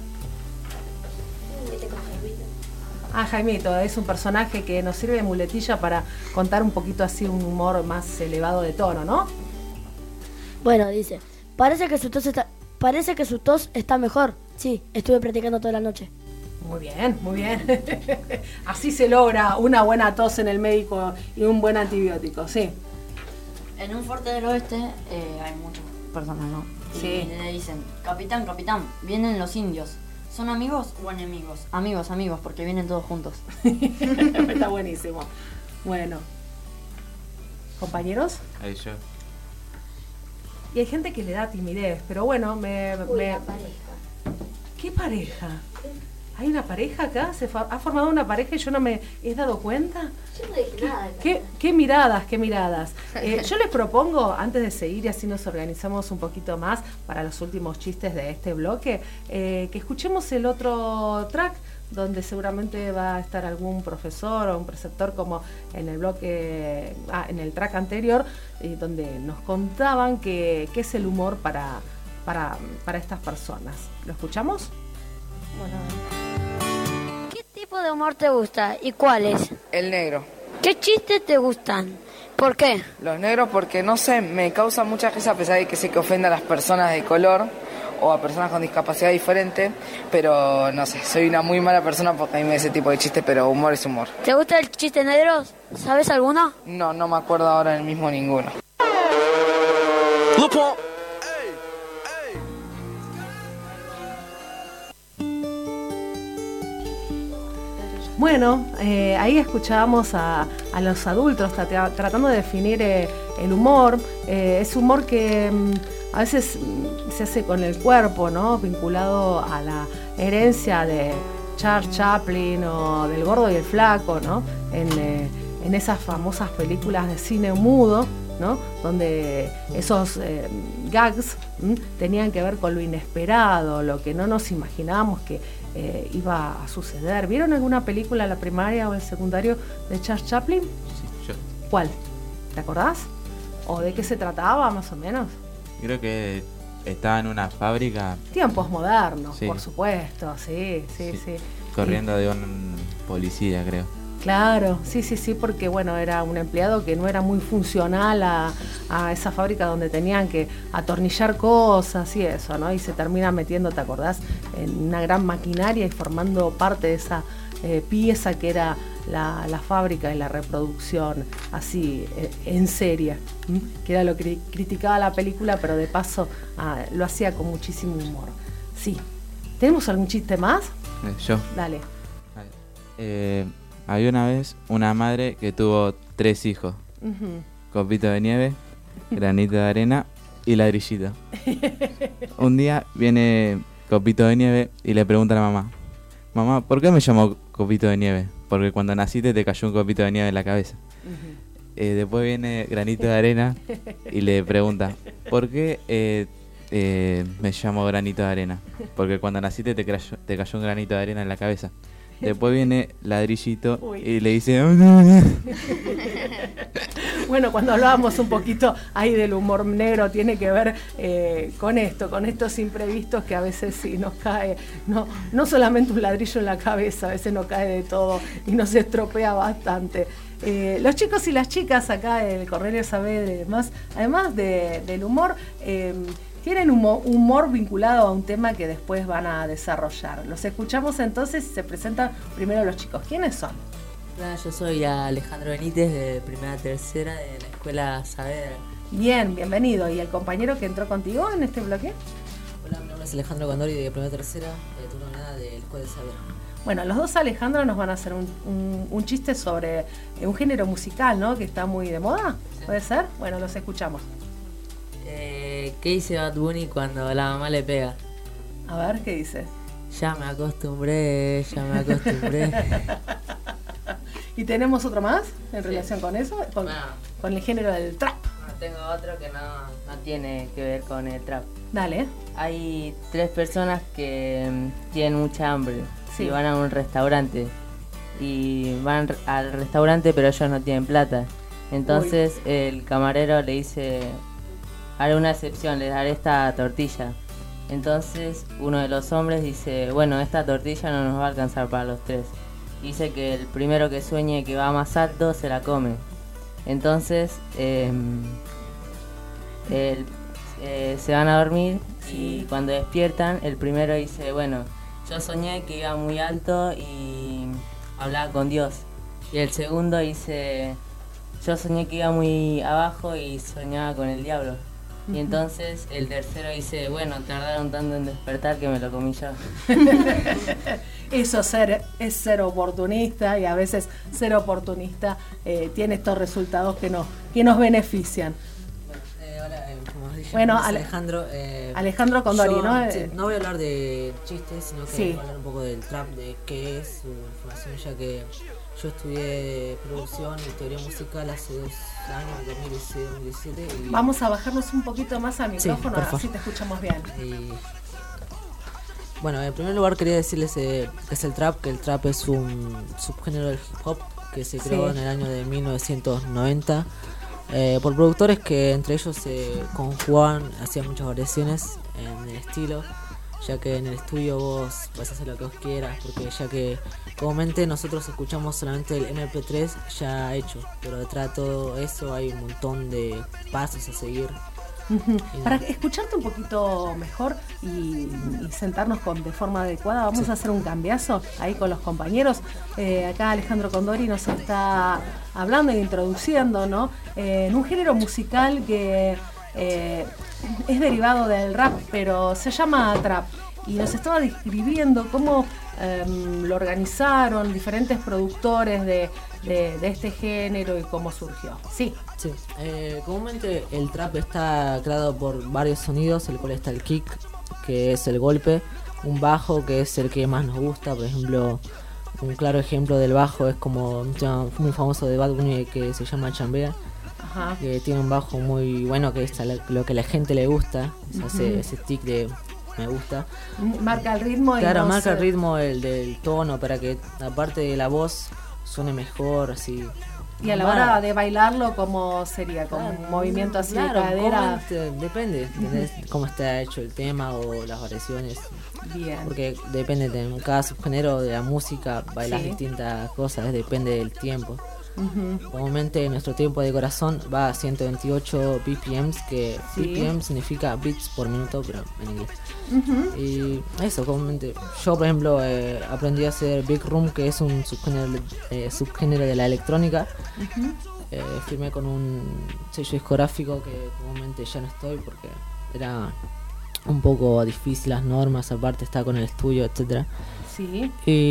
Ah, Jaimito, es un personaje que nos sirve de muletilla para contar un poquito así un humor más elevado de tono, ¿no? Bueno, dice, parece que su tos está, parece que su tos está mejor. Sí, estuve practicando toda la noche. Muy bien, muy bien. Así se logra una buena tos en el médico y un buen antibiótico, sí. En un fuerte del oeste eh, hay muchas personas, ¿no? Sí. Y le dicen, capitán, capitán, vienen los indios. ¿Son amigos o enemigos? Amigos, amigos, porque vienen todos juntos. Está buenísimo. Bueno. ¿Compañeros? Ahí yo. Y hay gente que le da timidez, pero bueno, me... Uy, me... la pareja. ¿Qué pareja? ¿Hay una pareja acá? ¿Se fa... ha formado una pareja y yo no me he dado cuenta? Yo no dije ¿Qué, nada. ¿qué, qué miradas, qué miradas. Eh, yo les propongo, antes de seguir y así nos organizamos un poquito más para los últimos chistes de este bloque, eh, que escuchemos el otro track donde seguramente va a estar algún profesor o un preceptor como en el bloque, ah, en el track anterior, eh, donde nos contaban que, qué es el humor para, para, para estas personas. ¿Lo escuchamos? Bueno, ¿qué tipo de humor te gusta y cuáles? El negro. ¿Qué chistes te gustan? ¿Por qué? Los negros porque, no sé, me causa mucha risa a pesar de que sé que ofenda a las personas de color o a personas con discapacidad diferente, pero no sé, soy una muy mala persona porque a mí me da ese tipo de chistes, pero humor es humor. ¿Te gusta el chiste negro? ¿Sabes alguno? No, no me acuerdo ahora del mismo ninguno. Lupo. Bueno, eh, ahí escuchábamos a, a los adultos tra- tratando de definir eh, el humor. Eh, es humor que mm, a veces mm, se hace con el cuerpo, ¿no? Vinculado a la herencia de Charles Chaplin o del Gordo y el Flaco, ¿no? En, eh, en esas famosas películas de cine mudo, ¿no? Donde esos eh, gags ¿m? tenían que ver con lo inesperado, lo que no nos imaginábamos que eh, iba a suceder. ¿Vieron alguna película en la primaria o el secundario de Charles Chaplin? Sí, yo. ¿Cuál? ¿Te acordás? ¿O de qué se trataba más o menos? Creo que estaba en una fábrica. Tiempos modernos, sí. Por supuesto, sí, sí, sí. sí. Corriendo sí. de un policía, creo. Claro, sí, sí, sí, porque bueno, era un empleado que no era muy funcional a, a esa fábrica donde tenían que atornillar cosas y eso, ¿no? Y se termina metiendo, ¿te acordás? En una gran maquinaria y formando parte de esa eh, pieza que era la, la fábrica y la reproducción así eh, en serie, ¿m? Que era lo que criticaba la película, pero de paso ah, lo hacía con muchísimo humor. Sí. ¿Tenemos algún chiste más? Eh, yo. Dale. Eh... Había una vez una madre que tuvo tres hijos. Uh-huh. Copito de nieve, granito de arena y ladrillito. Un día viene Copito de nieve y le pregunta a la mamá: mamá, ¿por qué me llamo Copito de nieve? Porque cuando naciste te cayó un copito de nieve en la cabeza. Uh-huh. eh, después viene granito de arena y le pregunta: ¿por qué eh, eh, me llamo granito de arena? Porque cuando naciste te cayó, te cayó un granito de arena en la cabeza. Después viene ladrillito. Uy. Y le dice: Bueno, cuando hablábamos un poquito ahí del humor negro, tiene que ver eh, con esto, con estos imprevistos que a veces sí nos cae, no, no solamente un ladrillo en la cabeza, a veces nos cae de todo y nos estropea bastante. Eh, los chicos y las chicas acá, el Cornelio Saavedra y demás, además de, del humor, eh, tienen humor, humor vinculado a un tema que después van a desarrollar. Los escuchamos entonces y se presentan primero los chicos. ¿Quiénes son? Hola, yo soy Alejandro Benítez de primera tercera de la escuela Saavedra. Bien, bienvenido. ¿Y el compañero que entró contigo en este bloque? Hola, mi nombre es Alejandro Condori de primera tercera de turno de nada de la escuela Saavedra. Bueno, los dos Alejandro nos van a hacer un, un, un chiste sobre un género musical, ¿no? Que está muy de moda, ¿puede ser? Bueno, los escuchamos. Eh, ¿Qué dice Bad Bunny cuando la mamá le pega? A ver, ¿qué dice? Ya me acostumbré, ya me acostumbré. ¿Y tenemos otro más en sí. relación con eso? Con, Bueno. con el género del trap. Tengo otro que no, no tiene que ver con el trap. Dale. Hay tres personas que mm, tienen mucha hambre Sí. y van a un restaurante. Y van al restaurante pero ellos no tienen plata. Entonces Uy. el camarero le dice, haré una excepción, les daré esta tortilla. Entonces uno de los hombres dice, bueno, esta tortilla no nos va a alcanzar para los tres. Dice que el primero que sueñe que va más alto se la come. Entonces eh, el, eh, se van a dormir sí. y cuando despiertan el primero dice, bueno, yo soñé que iba muy alto y hablaba con Dios. Y el segundo dice, yo soñé que iba muy abajo y soñaba con el diablo. Y entonces el tercero dice, bueno, tardaron tanto en despertar que me lo comí yo. Eso ser, es ser oportunista y a veces ser oportunista eh, tiene estos resultados que nos, que nos benefician. Eh, hola, eh, como dije, bueno, Ale- Alejandro, eh, Alejandro Condori, yo, ¿no? Sí, no voy a hablar de chistes, sino que Sí. voy a hablar un poco del trap, de qué es su información, ya que yo estudié producción y teoría musical hace dos años, dos mil dieciséis, dos mil diecisiete. Y vamos a bajarnos un poquito más al Sí, micrófono, por favor. así te escuchamos bien. Y, bueno, en primer lugar quería decirles eh, que es el trap, que el trap es un subgénero del hip hop que se creó Sí. en el año de mil novecientos noventa eh, por productores que entre ellos se conjugaban, hacían muchas variaciones en el estilo, ya que en el estudio vos vas a hacer lo que vos quieras, porque ya que comúnmente nosotros escuchamos solamente el eme pe tres ya hecho, pero detrás de todo eso hay un montón de pasos a seguir. Ujú. Para escucharte un poquito mejor y, y sentarnos con, de forma adecuada, vamos Sí. a hacer un cambiazo ahí con los compañeros. Eh, acá Alejandro Condori nos está hablando e introduciendo, ¿no? Eh, en un género musical que eh, es derivado del rap, pero se llama trap. Y nos estaba describiendo cómo eh, lo organizaron diferentes productores de, de, de este género y cómo surgió. Sí. Sí, eh, comúnmente el trap está creado por varios sonidos, el cual está el kick, que es el golpe, un bajo, que es el que más nos gusta, por ejemplo, un claro ejemplo del bajo es como un tema muy famoso de Bad Bunny que se llama Chambea, Ajá. que tiene un bajo muy bueno, que es lo que a la gente le gusta, o sea, ese, Ujú. ese tic de me gusta. Marca el ritmo y Claro, no marca se- el ritmo el del tono para que aparte de la voz suene mejor, así. Y a la Bueno, hora de bailarlo, ¿cómo sería? ¿Con un movimiento así claro, de cadera? comúnmente, depende, ¿entendés? Cómo está hecho el tema o las variaciones. Bien. Porque depende de cada subgénero de la música, bailas Sí. distintas cosas, depende del tiempo. Ujú. Comúnmente nuestro tiempo de corazón va a ciento veintiocho B P Ms, que Sí. B P M significa beats por minuto, pero en inglés. Ujú. Y eso, comúnmente. Yo, por ejemplo, eh, aprendí a hacer Big Room, que es un subgénero, eh, subgénero de la electrónica. Ujú. Eh, firmé con un sello discográfico que comúnmente ya no estoy porque era un poco difícil las normas, aparte está con el estudio, etcétera. Sí.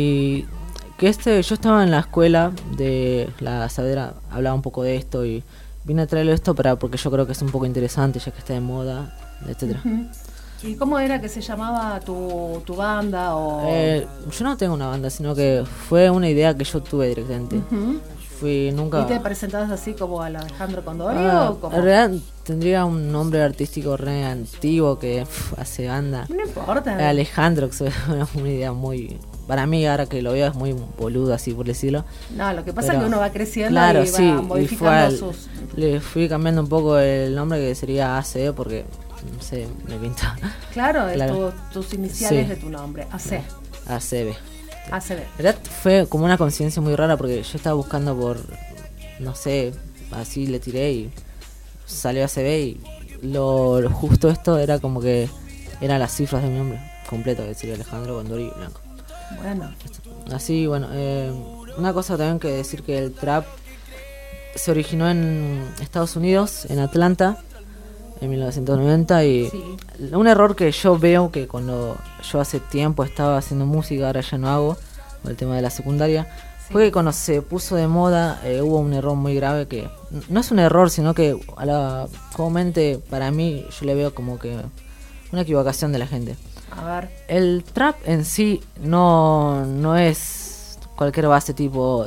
Y que este, yo estaba en la escuela de la Saavedra, hablaba un poco de esto y vine a traerlo esto para porque yo creo que es un poco interesante ya que está de moda, etcétera. Ujú. ¿Y cómo era que se llamaba tu, tu banda? O... Eh, yo no tengo una banda, sino que fue una idea que yo tuve directamente. Ujú. Fui nunca. ¿Y te presentabas así como Alejandro Condori Ah, o como? en realidad tendría un nombre artístico re antiguo que pf, hace banda. No importa. Eh, Alejandro, que es una idea muy para mí, ahora que lo veo, es muy boludo, así por decirlo. No, lo que pasa Pero, es que uno va creciendo claro, y va sí, modificando y fue al- sus... Le fui cambiando un poco el nombre, que sería A C E, porque, no sé, me pinta. Claro, es Claro. tu- tus iniciales Sí. de tu nombre, A C. A C B. A C B. La verdad fue como una conciencia muy rara, porque yo estaba buscando por, no sé, así le tiré y salió A C B, y lo, lo justo esto era como que eran las cifras de mi nombre completo, que sería Alejandro Gondori Blanco. Bueno. Así, bueno, eh, una cosa también que decir, que el trap se originó en Estados Unidos, en Atlanta, en mil novecientos noventa, y Sí. un error que yo veo, que cuando yo hace tiempo estaba haciendo música, ahora ya no hago, con el tema de la secundaria, fue que cuando se puso de moda eh, hubo un error muy grave, que n- no es un error, sino que a la, comúnmente para mí yo le veo como que una equivocación de la gente. A ver. El trap en sí no, no es cualquier base tipo...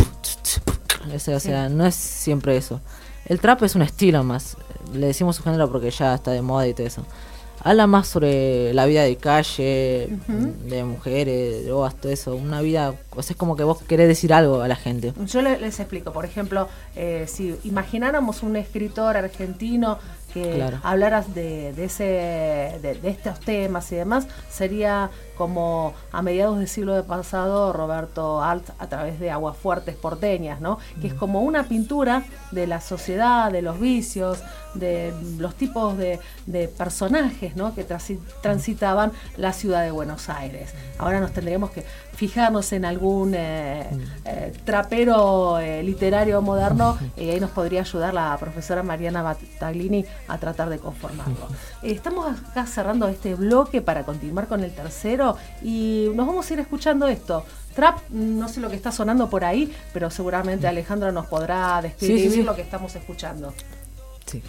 Ese, o sea, Sí. no es siempre eso. El trap es un estilo más. Le decimos su género porque ya está de moda y todo eso. Habla más sobre la vida de calle, Ujú. de mujeres, de drogas, todo eso. Una vida, o sea, es como que vos querés decir algo a la gente. Yo le- les explico, por ejemplo, eh, si imagináramos un escritor argentino que Claro. hablaras de, de ese de, de estos temas y demás, sería como a mediados del siglo de pasado Roberto Alt a través de Aguafuertes porteñas, ¿no? Que es como una pintura de la sociedad, de los vicios, de los tipos de, de personajes, ¿no? Que transi- transitaban la ciudad de Buenos Aires. Ahora nos tendremos que fijarnos en algún eh, eh, trapero eh, literario moderno, y ahí nos podría ayudar la profesora Mariana Battaglini a tratar de conformarlo. Eh, estamos acá cerrando este bloque para continuar con el tercero, y nos vamos a ir escuchando esto. Trap, no sé lo que está sonando por ahí, pero seguramente Alejandro nos podrá describir Sí, sí, sí. lo que estamos escuchando. Sí.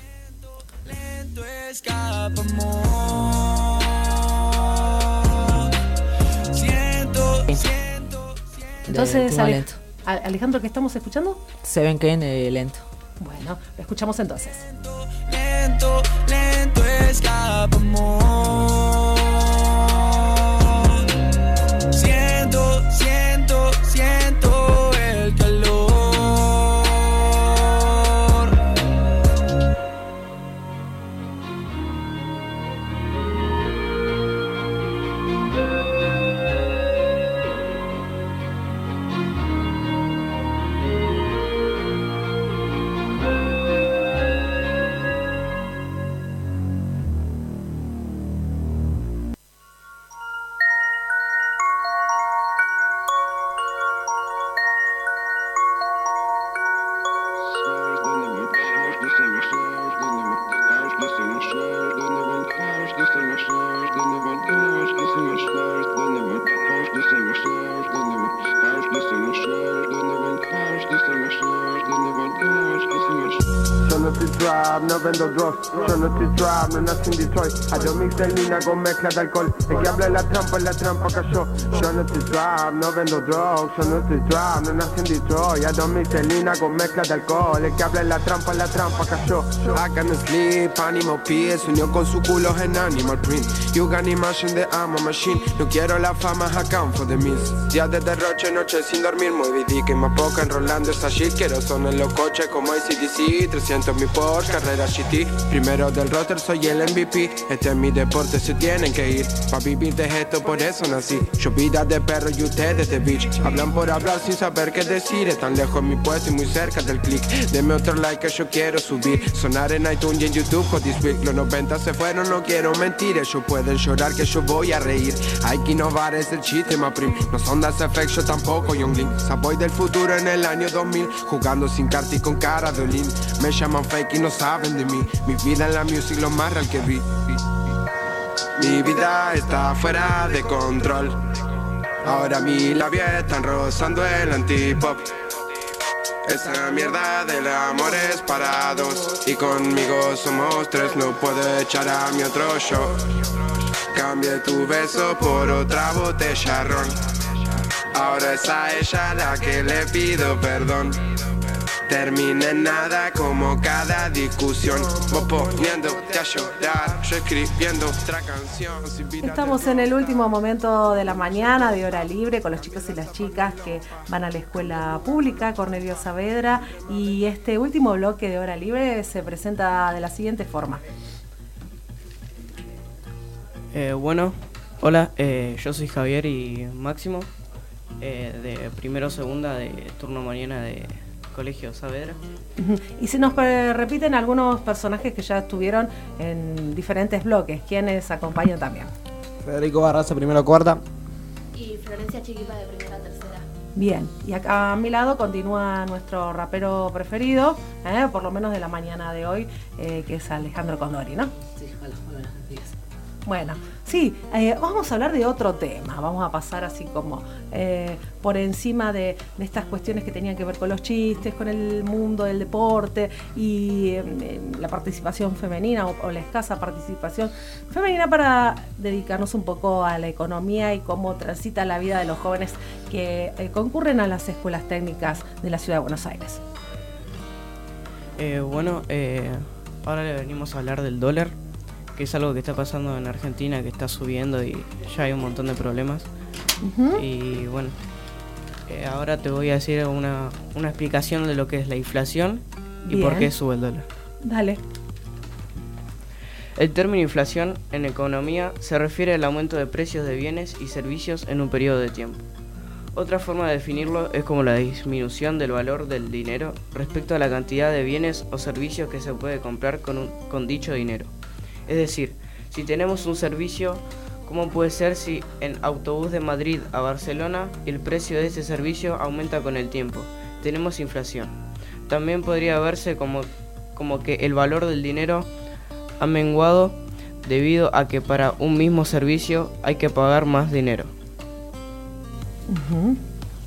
Siento, siento, Entonces, tema Ale- lento. A- Alejandro, ¿qué estamos escuchando? Seven Kane, eh, lento. Bueno, lo escuchamos entonces. lento, lento escapamos. Siento, siento, siento el calor. Yo no estoy trap, no vendo drugs. Yo no estoy trap, no nací en Detroit. Hallo mixelina con mezcla de alcohol. El que habla de la trampa, en la trampa cayó. Yo no estoy trap, no vendo drugs. Yo no estoy trap, no nací en Detroit. Hallo mixelina con mezcla de alcohol. El que habla de la trampa, en la trampa cayó. I can sleep, Animal P se unió con su culo en Animal Print. You can imagine the ammo machine. No quiero la fama, account for the meals. Días de derroche, noche sin dormir, muy vidica y más poca enrolando esa shit. Quiero son en los coches como A C D C, trescientos mi Porsche, carrera G T. Primero del roster soy el M V P. Este es mi deporte, se tienen que ir. Pa' vivir de esto, por eso nací. Yo vida de perro y ustedes de bitch. Hablan por hablar sin saber qué decir. Están lejos mi puesto y muy cerca del click. Deme otro like que yo quiero subir. Sonar en iTunes y en YouTube con this week. Los noventa se fueron, no quiero mentir. Ellos pueden llorar que yo voy a reír. Hay que innovar, es el chiste, ma prim. No son Das Effects, yo tampoco, Young Link. Saboy del futuro en el año dos mil. Jugando sin carta y con cara de Olin. Me llaman fake y no saben de mí. Mi vida en la music lo más real que vi. Mi vida está fuera de control. Ahora mi labia están rozando el antipop. Esa mierda del amor es para dos. Y conmigo somos tres, no puedo echar a mi otro show. Cambié tu beso por otra botella ron. Ahora es a ella la que le pido perdón. termina en nada como cada discusión. Vos poniéndote a llorar, yo escribiendo otra canción. Estamos en el último momento de la mañana de hora libre con los chicos y las chicas que van a la escuela pública Cornelio Saavedra, y este último bloque de hora libre se presenta de la siguiente forma. Eh, bueno, hola, eh, yo soy Javier y Máximo, eh, de primero segunda de turno mañana de Colegio Saavedra. Y se nos repiten algunos personajes que ya estuvieron en diferentes bloques. ¿Quiénes acompañan también? Federico Barraza, primero cuarta. Y Florencia Chiquipa de primera tercera. Bien, y acá a mi lado continúa nuestro rapero preferido, eh, por lo menos de la mañana de hoy, eh, que es Alejandro Condori, ¿no? Sí, hola, buenos días. Bueno, sí, eh, vamos a hablar de otro tema, vamos a pasar así como eh, por encima de, de estas cuestiones que tenían que ver con los chistes, con el mundo del deporte y eh, la participación femenina o, o la escasa participación femenina, para dedicarnos un poco a la economía y cómo transita la vida de los jóvenes que eh, concurren a las escuelas técnicas de la Ciudad de Buenos Aires. Eh, bueno, eh, ahora le venimos a hablar del dólar, que es algo que está pasando en Argentina, que está subiendo y ya hay un montón de problemas. Uh-huh. Y bueno, eh, ahora te voy a decir una, una explicación de lo que es la inflación y Bien. por qué sube el dólar. Dale. El término inflación en economía se refiere al aumento de precios de bienes y servicios en un periodo de tiempo. Otra forma de definirlo es como la disminución del valor del dinero respecto a la cantidad de bienes o servicios que se puede comprar con, un, con dicho dinero. Es decir, si tenemos un servicio, ¿cómo puede ser si en autobús de Madrid a Barcelona el precio de ese servicio aumenta con el tiempo? Tenemos inflación. También podría verse como, como que el valor del dinero ha menguado debido a que para un mismo servicio hay que pagar más dinero. Uh-huh.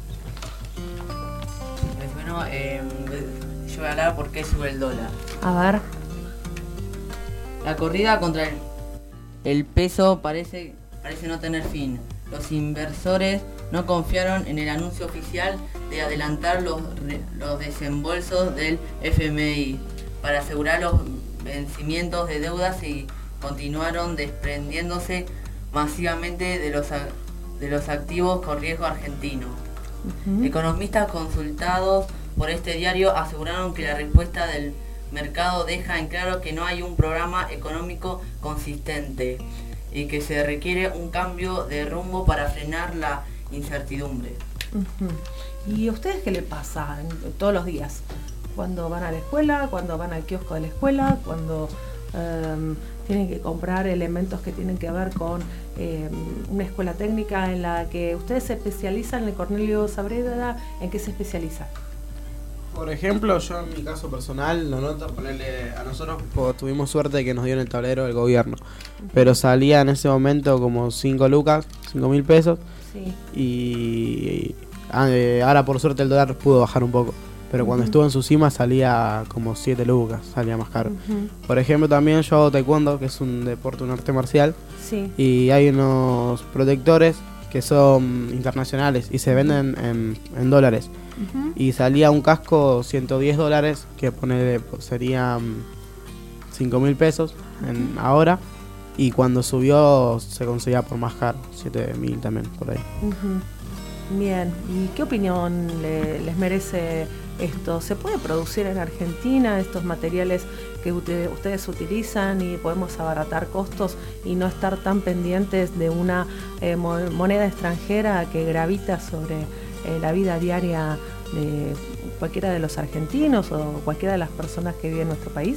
Bueno, eh, yo voy a hablar por qué sube el dólar. A ver. La corrida contra el, el peso parece, parece no tener fin. Los inversores no confiaron en el anuncio oficial de adelantar los, los desembolsos del F M I para asegurar los vencimientos de deudas y continuaron desprendiéndose masivamente de los, de los activos con riesgo argentino. Uh-huh. Economistas consultados por este diario aseguraron que la respuesta del mercado deja en claro que no hay un programa económico consistente y que se requiere un cambio de rumbo para frenar la incertidumbre. Uh-huh. ¿Y a ustedes qué le pasa todos los días? Cuando van a la escuela, cuando van al kiosco de la escuela, cuando um, tienen que comprar elementos que tienen que ver con eh, una escuela técnica en la que ustedes se especializan, en el Cornelio Saavedra, ¿en qué se especializa? Por ejemplo, yo en mi caso personal, lo noto, ponerle a nosotros, pues, tuvimos suerte de que nos dio en el tablero el gobierno, uh-huh. pero salía en ese momento como cinco lucas, cinco mil pesos, sí. y, y ahora por suerte el dólar pudo bajar un poco, pero uh-huh. cuando estuvo en su cima salía como siete lucas, salía más caro. Uh-huh. Por ejemplo, también yo hago taekwondo, que es un deporte, un arte marcial, sí. y hay unos protectores que son internacionales y se venden en, en dólares. Uh-huh. Y salía un casco ciento diez dólares, que pone, serían cinco mil pesos en, ahora, y cuando subió se conseguía por más caro, siete mil también, por ahí. Uh-huh. Bien, ¿y qué opinión le, les merece esto? ¿Se puede producir en Argentina estos materiales que usted, ustedes utilizan y podemos abaratar costos y no estar tan pendientes de una eh, moneda extranjera que gravita sobre eh, la vida diaria de cualquiera de los argentinos o cualquiera de las personas que viven en nuestro país?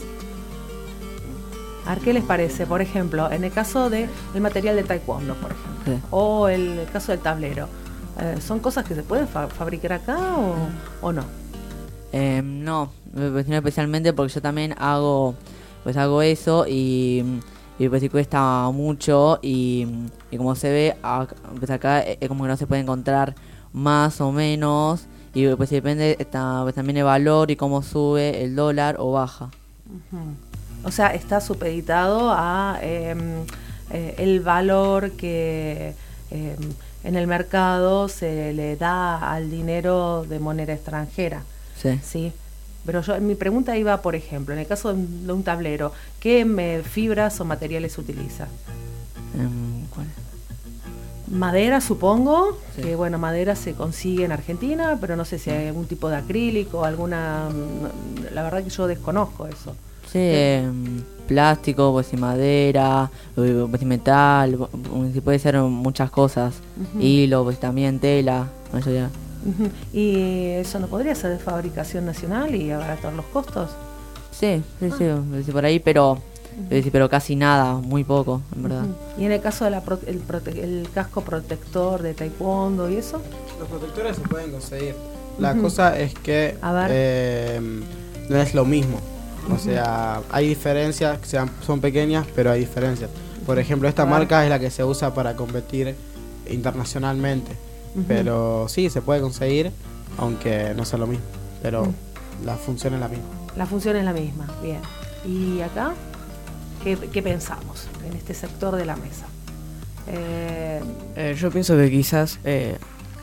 A ver, ¿qué les parece? Por ejemplo, en el caso del material de taekwondo, por ejemplo, sí. o el caso del tablero, eh, ¿son cosas que se pueden fa- fabricar acá o, o no? Eh, no, especialmente porque yo también hago pues hago eso y, y pues sí cuesta mucho y, y como se ve, pues acá es como que no se puede encontrar más o menos y pues depende está, pues también el valor y cómo sube el dólar o baja. Uh-huh. O sea, está supeditado a eh, eh, el valor que eh, en el mercado se le da al dinero de moneda extranjera. Sí. ¿Sí? Pero yo, mi pregunta iba, por ejemplo, en el caso de un, de un tablero, ¿qué me, fibras o materiales utiliza? Um, ¿Cuál? Madera, supongo, Sí. que bueno, madera se consigue en Argentina, pero no sé si hay algún tipo de acrílico, alguna... La verdad que yo desconozco eso. Sí, eh, plástico, pues y madera, eh, pues y metal, pues, y puede ser muchas cosas. Ujú. Hilo, pues también tela, eso ya. Ujú. ¿Y eso no podría ser de fabricación nacional y abaratar los costos? Sí, sí, sí, sí, por ahí, pero sí, pero casi nada, muy poco, en verdad. Ujú. ¿Y en el caso del el, prote- el casco protector de taekwondo y eso? Los protectores se pueden conseguir. La Ujú. cosa es que A ver. eh, no es lo mismo. O Ujú. sea, hay diferencias, que sean, son pequeñas, pero hay diferencias. Por ejemplo, esta A ver. marca es la que se usa para competir internacionalmente. Ujú. Pero sí, se puede conseguir, aunque no sea lo mismo. Pero Ujú. la función es la misma. La función es la misma, bien. ¿Y acá? ¿Qué, qué pensamos en este sector de la mesa? Eh, Eh, yo pienso que quizás eh,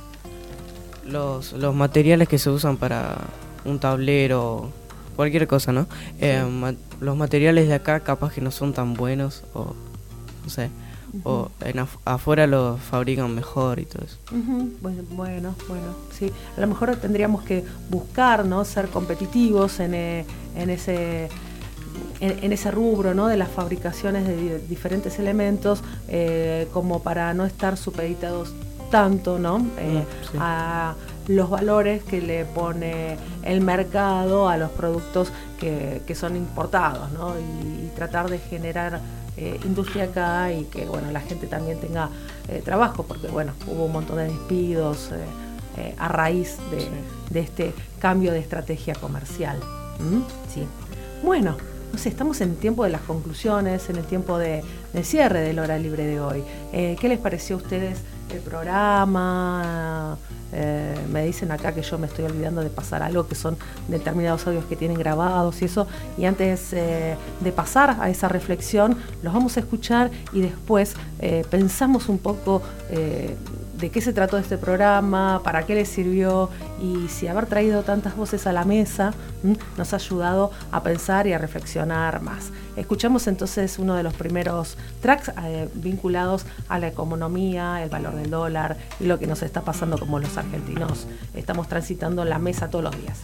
los, los materiales que se usan para un tablero, cualquier cosa, ¿no? Eh, ma- los materiales de acá capaz que no son tan buenos o no sé, o en af- afuera los fabrican mejor y todo eso. Ujú, Bueno, bueno, bueno, sí. A lo mejor tendríamos que buscar, ¿no? Ser competitivos en, eh, en ese en, en ese rubro, ¿no? De las fabricaciones de di- diferentes elementos, eh, como para no estar supeditados tanto, ¿no? Eh, sí. a los valores que le pone el mercado a los productos que, que son importados, ¿no? Y, y tratar de generar eh, industria acá y que, bueno, la gente también tenga eh, trabajo, porque, bueno, hubo un montón de despidos eh, eh, a raíz de, Sí. de este cambio de estrategia comercial. ¿Mm? Sí. Bueno, no sé, estamos en el tiempo de las conclusiones, en el tiempo de, de cierre del Hora Libre de hoy. Eh, ¿Qué les pareció a ustedes el programa? Eh, me dicen acá que yo me estoy olvidando de pasar algo, que son determinados audios que tienen grabados y eso. Y antes eh, de pasar a esa reflexión, los vamos a escuchar y después eh, pensamos un poco eh, de qué se trató este programa, para qué les sirvió y si haber traído tantas voces a la mesa ¿m? nos ha ayudado a pensar y a reflexionar más. Escuchamos entonces uno de los primeros tracks eh, vinculados a la economía, el valor del dólar y lo que nos está pasando como los argentinos estamos transitando en la mesa todos los días.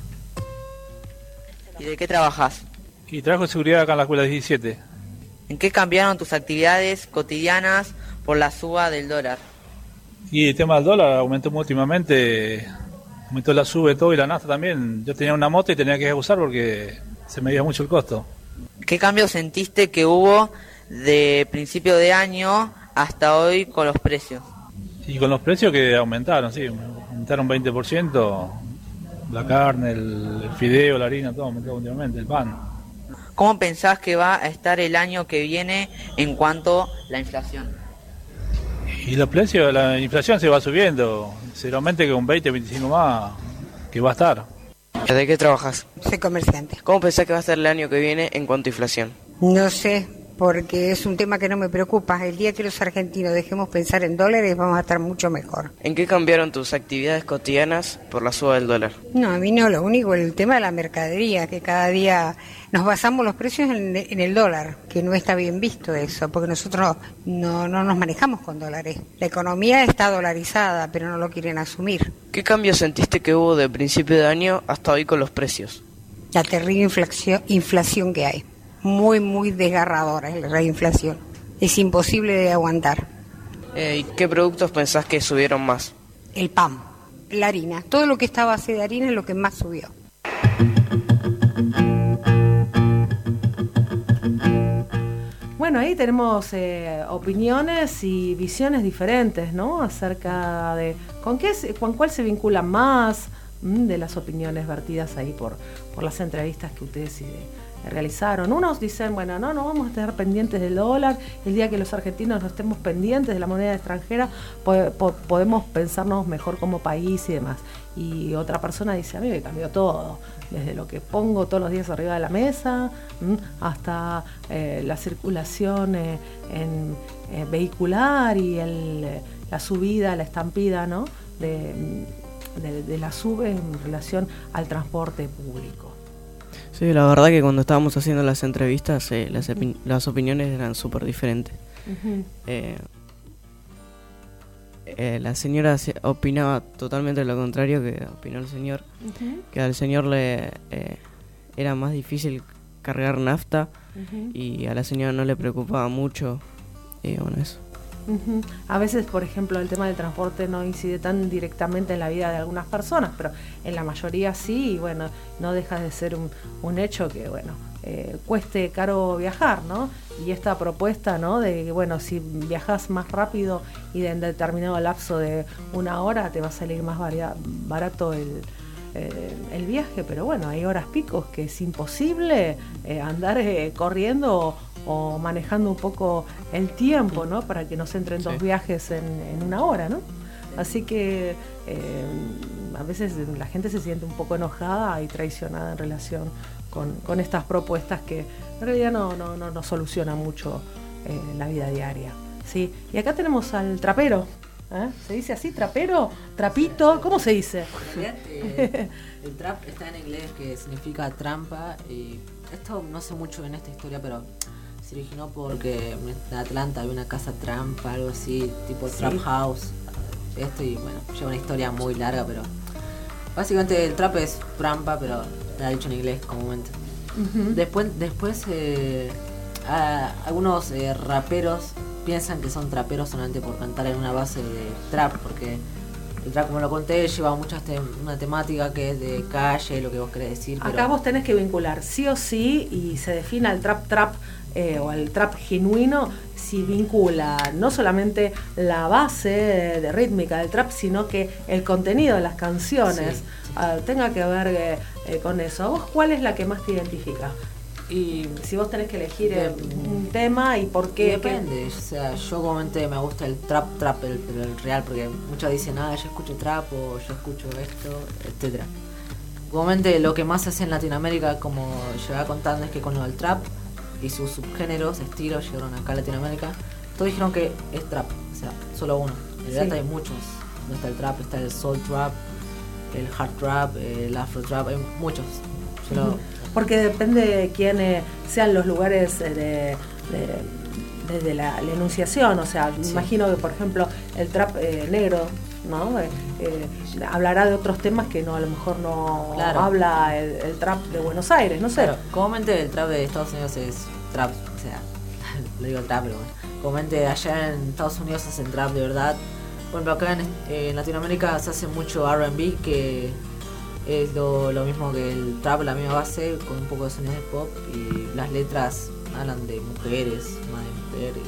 ¿Y de qué trabajas? Y trabajo en seguridad acá en la escuela diecisiete. ¿En qué cambiaron tus actividades cotidianas por la suba del dólar? Y el tema del dólar aumentó muy últimamente, aumentó la sube todo y la nafta también. Yo tenía una moto y tenía que usar porque se me iba mucho el costo. ¿Qué cambio sentiste que hubo de principio de año hasta hoy con los precios? Y con los precios que aumentaron, sí, aumentaron veinte por ciento, la carne, el, el fideo, la harina, todo aumentó últimamente, el pan. ¿Cómo pensás que va a estar el año que viene en cuanto a la inflación? Y los precios, la inflación se va subiendo, seguramente que un veinte, veinticinco más que va a estar. ¿De qué trabajas? Soy comerciante. ¿Cómo pensás que va a estar el año que viene en cuanto a inflación? No sé, porque es un tema que no me preocupa. El día que los argentinos dejemos pensar en dólares vamos a estar mucho mejor. ¿En qué cambiaron tus actividades cotidianas por la suba del dólar? No, a mí no, lo único, el tema de la mercadería, que cada día nos basamos los precios en, en el dólar, que no está bien visto eso, porque nosotros no, no nos manejamos con dólares. La economía está dolarizada, pero no lo quieren asumir. ¿Qué cambio sentiste que hubo de principio de año hasta hoy con los precios? La terrible inflación, inflación que hay. Muy, muy desgarradora la inflación. Es imposible de aguantar. Eh, ¿Y qué productos pensás que subieron más? El pan, la harina, todo lo que está a base de harina es lo que más subió. Bueno, ahí tenemos eh, opiniones y visiones diferentes, ¿no? Acerca de con qué se- con cuál se vinculan más mm, de las opiniones vertidas ahí por, por las entrevistas que ustedes eh, realizaron. Unos dicen, bueno, no, no vamos a estar pendientes del dólar, el día que los argentinos no estemos pendientes de la moneda extranjera, po- po- podemos pensarnos mejor como país y demás. Y otra persona dice, a mí me cambió todo, desde lo que pongo todos los días arriba de la mesa, ¿m? hasta eh, la circulación eh, en, eh, vehicular y el, eh, la subida, la estampida, ¿no? de, de, de la sube en relación al transporte público. Sí, la verdad que cuando estábamos haciendo las entrevistas, eh, las, opi- las opiniones eran súper diferentes. Ujú. Eh, eh, la señora se- opinaba totalmente lo contrario que opinó el señor. Ujú. Que al señor le eh, era más difícil cargar nafta Ujú. y a la señora no le preocupaba mucho. Y bueno, eso. Ujú. A veces, por ejemplo, el tema del transporte no incide tan directamente en la vida de algunas personas, pero en la mayoría sí, y bueno, no deja de ser un, un hecho que, bueno, eh, cueste caro viajar, ¿no? Y esta propuesta, ¿no? De que, bueno, si viajas más rápido y en determinado lapso de una hora te va a salir más varia- barato el, eh, el viaje, pero bueno, hay horas picos que es imposible eh, andar eh, corriendo o, o manejando un poco el tiempo, ¿no? Para que no se entren dos Sí. viajes en, en una hora, ¿no? Así que eh, a veces la gente se siente un poco enojada y traicionada en relación con, con estas propuestas que en realidad no, no, no, no solucionan mucho eh, la vida diaria, ¿sí? Y acá tenemos al trapero, ¿eh? ¿Se dice así? ¿Trapero? ¿Trapito? ¿Cómo se dice? En realidad, eh, el trap está en inglés, que significa trampa, y esto no sé mucho en esta historia, pero se originó porque en Atlanta había una casa trampa, algo así, tipo Sí. trap house, esto, y bueno, lleva una historia muy larga, pero básicamente el trap es trampa, pero está dicho en inglés comúnmente. Ujú. Después, después eh, a- algunos eh, raperos piensan que son traperos solamente por cantar en una base de trap, porque el trap, como lo conté, lleva muchas te- una temática que es de calle, lo que vos querés decir. Pero Acá vos tenés que vincular sí o sí y se define al trap trap eh, o al trap genuino si vincula no solamente la base de, de rítmica del trap, sino que el contenido de las canciones Sí, ah, tenga que ver eh, eh, con eso. ¿A vos cuál es la que más te identifica? Y si vos tenés que elegir eh, un tema y por Y qué. depende, o sea, yo comúnmente me gusta el trap, trap, el, pero el real, porque muchos dicen, ah, yo escucho trap o yo escucho esto, etcétera. Comúnmente lo que más se hace en Latinoamérica, como llevaba contando, es que con lo del trap y sus subgéneros, estilos, llegaron acá a Latinoamérica, todos dijeron que es trap, o sea, solo uno. En realidad Sí. hay muchos, no está el trap, está el soul trap, el hard trap, el afro trap, hay muchos. Yo lo- Ujú. Porque depende de quién eh, sean los lugares eh, de, de, de- de la, la enunciación. O sea, me Sí. imagino que, por ejemplo, el trap eh, negro, ¿no? Eh, eh, hablará de otros temas que no a lo mejor no Claro. habla el, el trap de Buenos Aires, no sé. Claro, comúnmente el trap de Estados Unidos es trap, o sea, lo digo trap, pero bueno. Comúnmente allá en Estados Unidos hacen trap de verdad. Por ejemplo, acá en, eh, en Latinoamérica se hace mucho R and B, que es lo, lo mismo que el trap, la misma base, con un poco de sonidos de pop, y las letras hablan de mujeres, más de mujeres.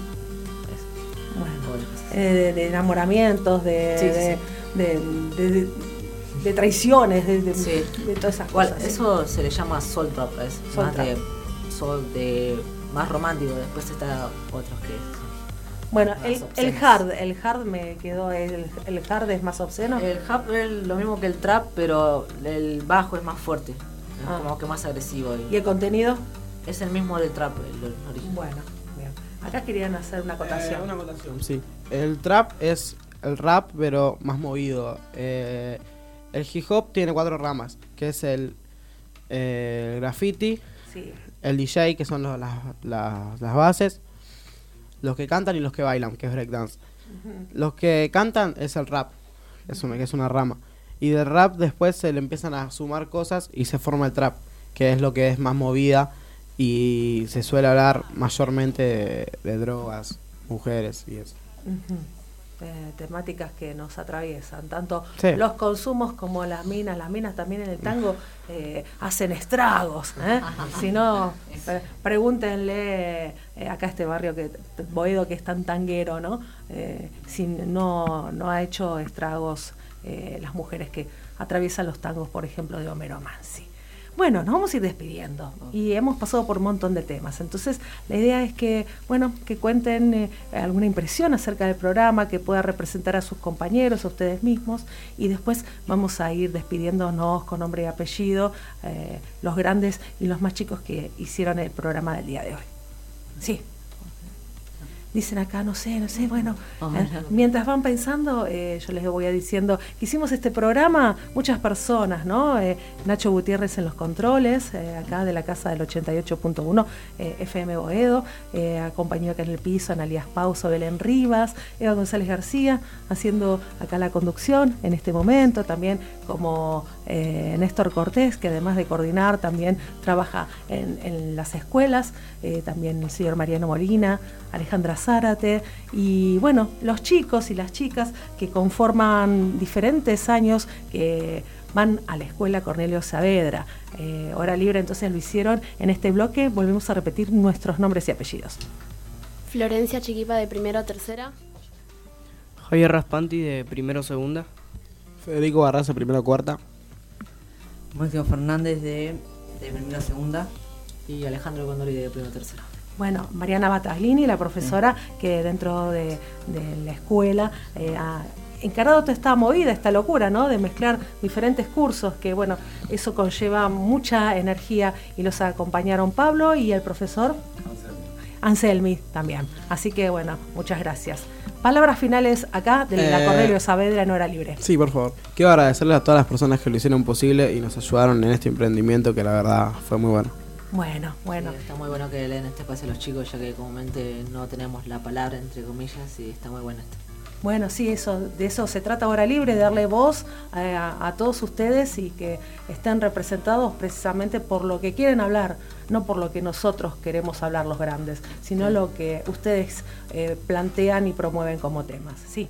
Bueno, eh, de, de enamoramientos, de, Sí, sí, de, sí. de- de- de- de traiciones, de, de- Sí. de todas esas Igual, cosas. ¿sí? eso se le llama soul trap, es Soul más trap. de soul, de más romántico. Después está otros que Bueno, más el, el obscenos. hard, el hard me quedó, el, el hard es más obsceno. El hard es lo mismo que el trap, pero el bajo es más fuerte, es Ah. como que más agresivo. ¿Y el contenido? Es el mismo del trap, el original. Bueno, bien. Acá querían hacer una acotación. Eh, una acotación, sí. El trap es el rap, pero más movido. Eh, el hip hop tiene cuatro ramas, que es el, eh, el graffiti, Sí. el D J, que son los- las, las- las bases, los que cantan y los que bailan, que es breakdance. Los que cantan es el rap, es una, que es una rama. Y del rap después se le empiezan a sumar cosas y se forma el trap, que es lo que es más movida y se suele hablar mayormente de, de drogas, mujeres y eso. Ujú. Eh, temáticas que nos atraviesan, tanto Sí. los consumos como las minas. Las minas también en el tango eh, hacen estragos. ¿eh? Si no, pre- pregúntenle eh, acá a este barrio que Boedo, que es tan tanguero, ¿no? Eh, si no, no ha hecho estragos eh, las mujeres que atraviesan los tangos, por ejemplo, de Homero Mansi. Bueno, nos vamos a ir despidiendo y hemos pasado por un montón de temas. Entonces, la idea es que, bueno, que cuenten eh, alguna impresión acerca del programa, que pueda representar a sus compañeros, a ustedes mismos, y después vamos a ir despidiéndonos con nombre y apellido, eh, los grandes y los más chicos que hicieron el programa del día de hoy. Sí. dicen acá, no sé, no sé, bueno, Oh, eh, no. mientras van pensando, eh, yo les voy a diciendo que hicimos este programa, muchas personas, ¿no? Eh, Nacho Gutiérrez en los controles, eh, acá de la casa del ochenta y ocho punto uno, eh, F M Boedo, eh, acompañó acá en el piso Analías Pauso, Belén Rivas, Eva González García, haciendo acá la conducción en este momento, también como eh, Néstor Cortés, que además de coordinar también trabaja en, en las escuelas, eh, también el señor Mariano Molina, Alejandra Zárate, y bueno, los chicos y las chicas que conforman diferentes años que van a la escuela Cornelio Saavedra. Eh, hora libre entonces lo hicieron en este bloque, volvemos a repetir nuestros nombres y apellidos. Florencia Chiquipa de primero a tercera. Javier Raspanti de primero a segunda. Federico Barraza, primero a cuarta. Máximo Fernández de, de primero a segunda. Y Alejandro Condori de primero a tercera. Bueno, Mariana Bataglini, la profesora que dentro de, de la escuela eh, ha encarado toda esta movida, esta locura, ¿no? De mezclar diferentes cursos, que bueno, eso conlleva mucha energía, y los acompañaron Pablo y el profesor Anselmi también. Así que bueno, muchas gracias. Palabras finales acá de la Eh, Cornelio Saavedra en Hora Libre. Sí, por favor. Quiero agradecerles a todas las personas que lo hicieron posible y nos ayudaron en este emprendimiento que la verdad fue muy bueno. Bueno, bueno. Sí, está muy bueno que leen este espacio a los chicos, ya que comúnmente no tenemos la palabra, entre comillas, y está muy bueno esto. Bueno, sí, eso, de eso se trata Hora Libre, de darle voz a, a todos ustedes y que estén representados precisamente por lo que quieren hablar, no por lo que nosotros queremos hablar los grandes, sino Sí. lo que ustedes eh, plantean y promueven como temas. Sí.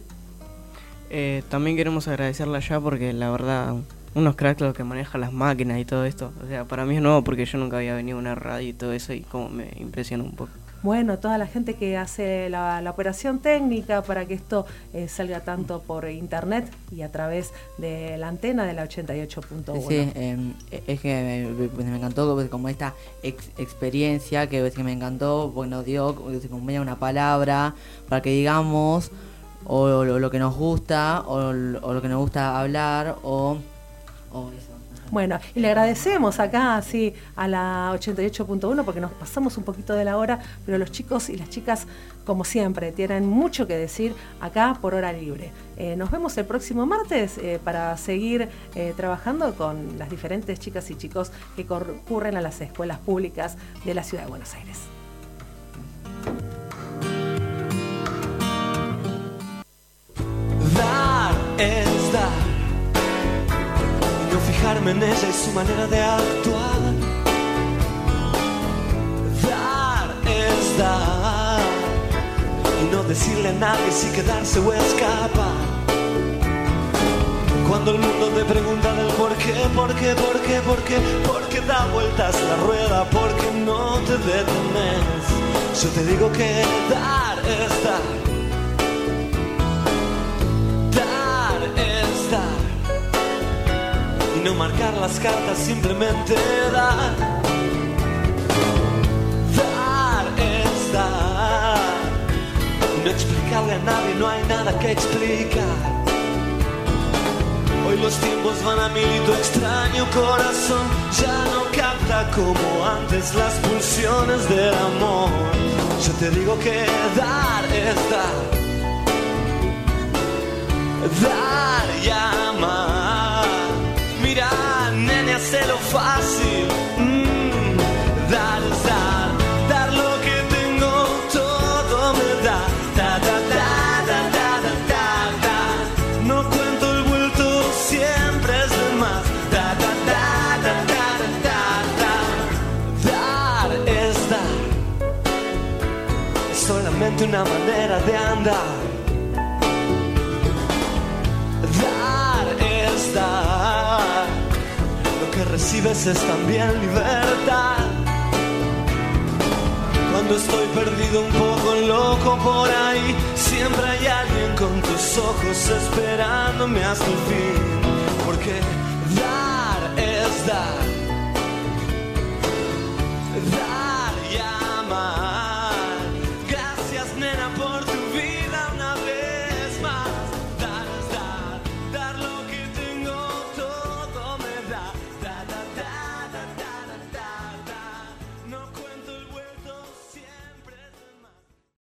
Eh, también queremos agradecerle allá porque la verdad, unos cracks los que manejan las máquinas y todo esto. O sea, para mí es nuevo porque yo nunca había venido a una radio y todo eso, y como me impresiona un poco. Bueno, toda la gente que hace la, la operación técnica para que esto eh, salga tanto por internet y a través de la antena de la ochenta y ocho punto uno. Sí, eh, es que me, pues, me encantó pues, como esta ex- experiencia que, pues, que me encantó, porque nos dio como media una palabra para que digamos o lo, lo que nos gusta o, lo- o lo que nos gusta hablar o, o eso. Bueno, y le agradecemos acá sí, a la ochenta y ocho punto uno porque nos pasamos un poquito de la hora, pero los chicos y las chicas, como siempre, tienen mucho que decir acá por Hora Libre. Eh, nos vemos el próximo martes eh, para seguir eh, trabajando con las diferentes chicas y chicos que concurren a las escuelas públicas de la Ciudad de Buenos Aires. Dar es dar, y no fijarme en ella y su manera de actuar. Dar es dar, y no decirle a nadie si quedarse o escapar. Cuando el mundo te pregunta del por qué, por qué, por qué, por qué, por qué da vueltas la rueda, por qué no te detenes, yo te digo que dar es dar. Dar es dar, y no marcar las cartas, simplemente dar. Dar es dar, y no explicarle a nadie, no hay nada que explicar. Hoy los tiempos van a mil y tu extraño corazón ya no capta como antes las pulsiones del amor. Yo te digo que dar es dar, dar y amar. Mira, nene, hazlo fácil. Mm, dar es dar, dar lo que tengo, todo me da. Da, da, da, da, da, da, da, da. No cuento el vuelto, siempre es de más. Da, da, da, da, da, da, da, da. Dar es dar, es solamente una manera de andar. Dar es dar, lo que recibes es también libertad. Cuando estoy perdido un poco loco por ahí, siempre hay alguien con tus ojos esperándome hasta el fin. Porque dar es dar,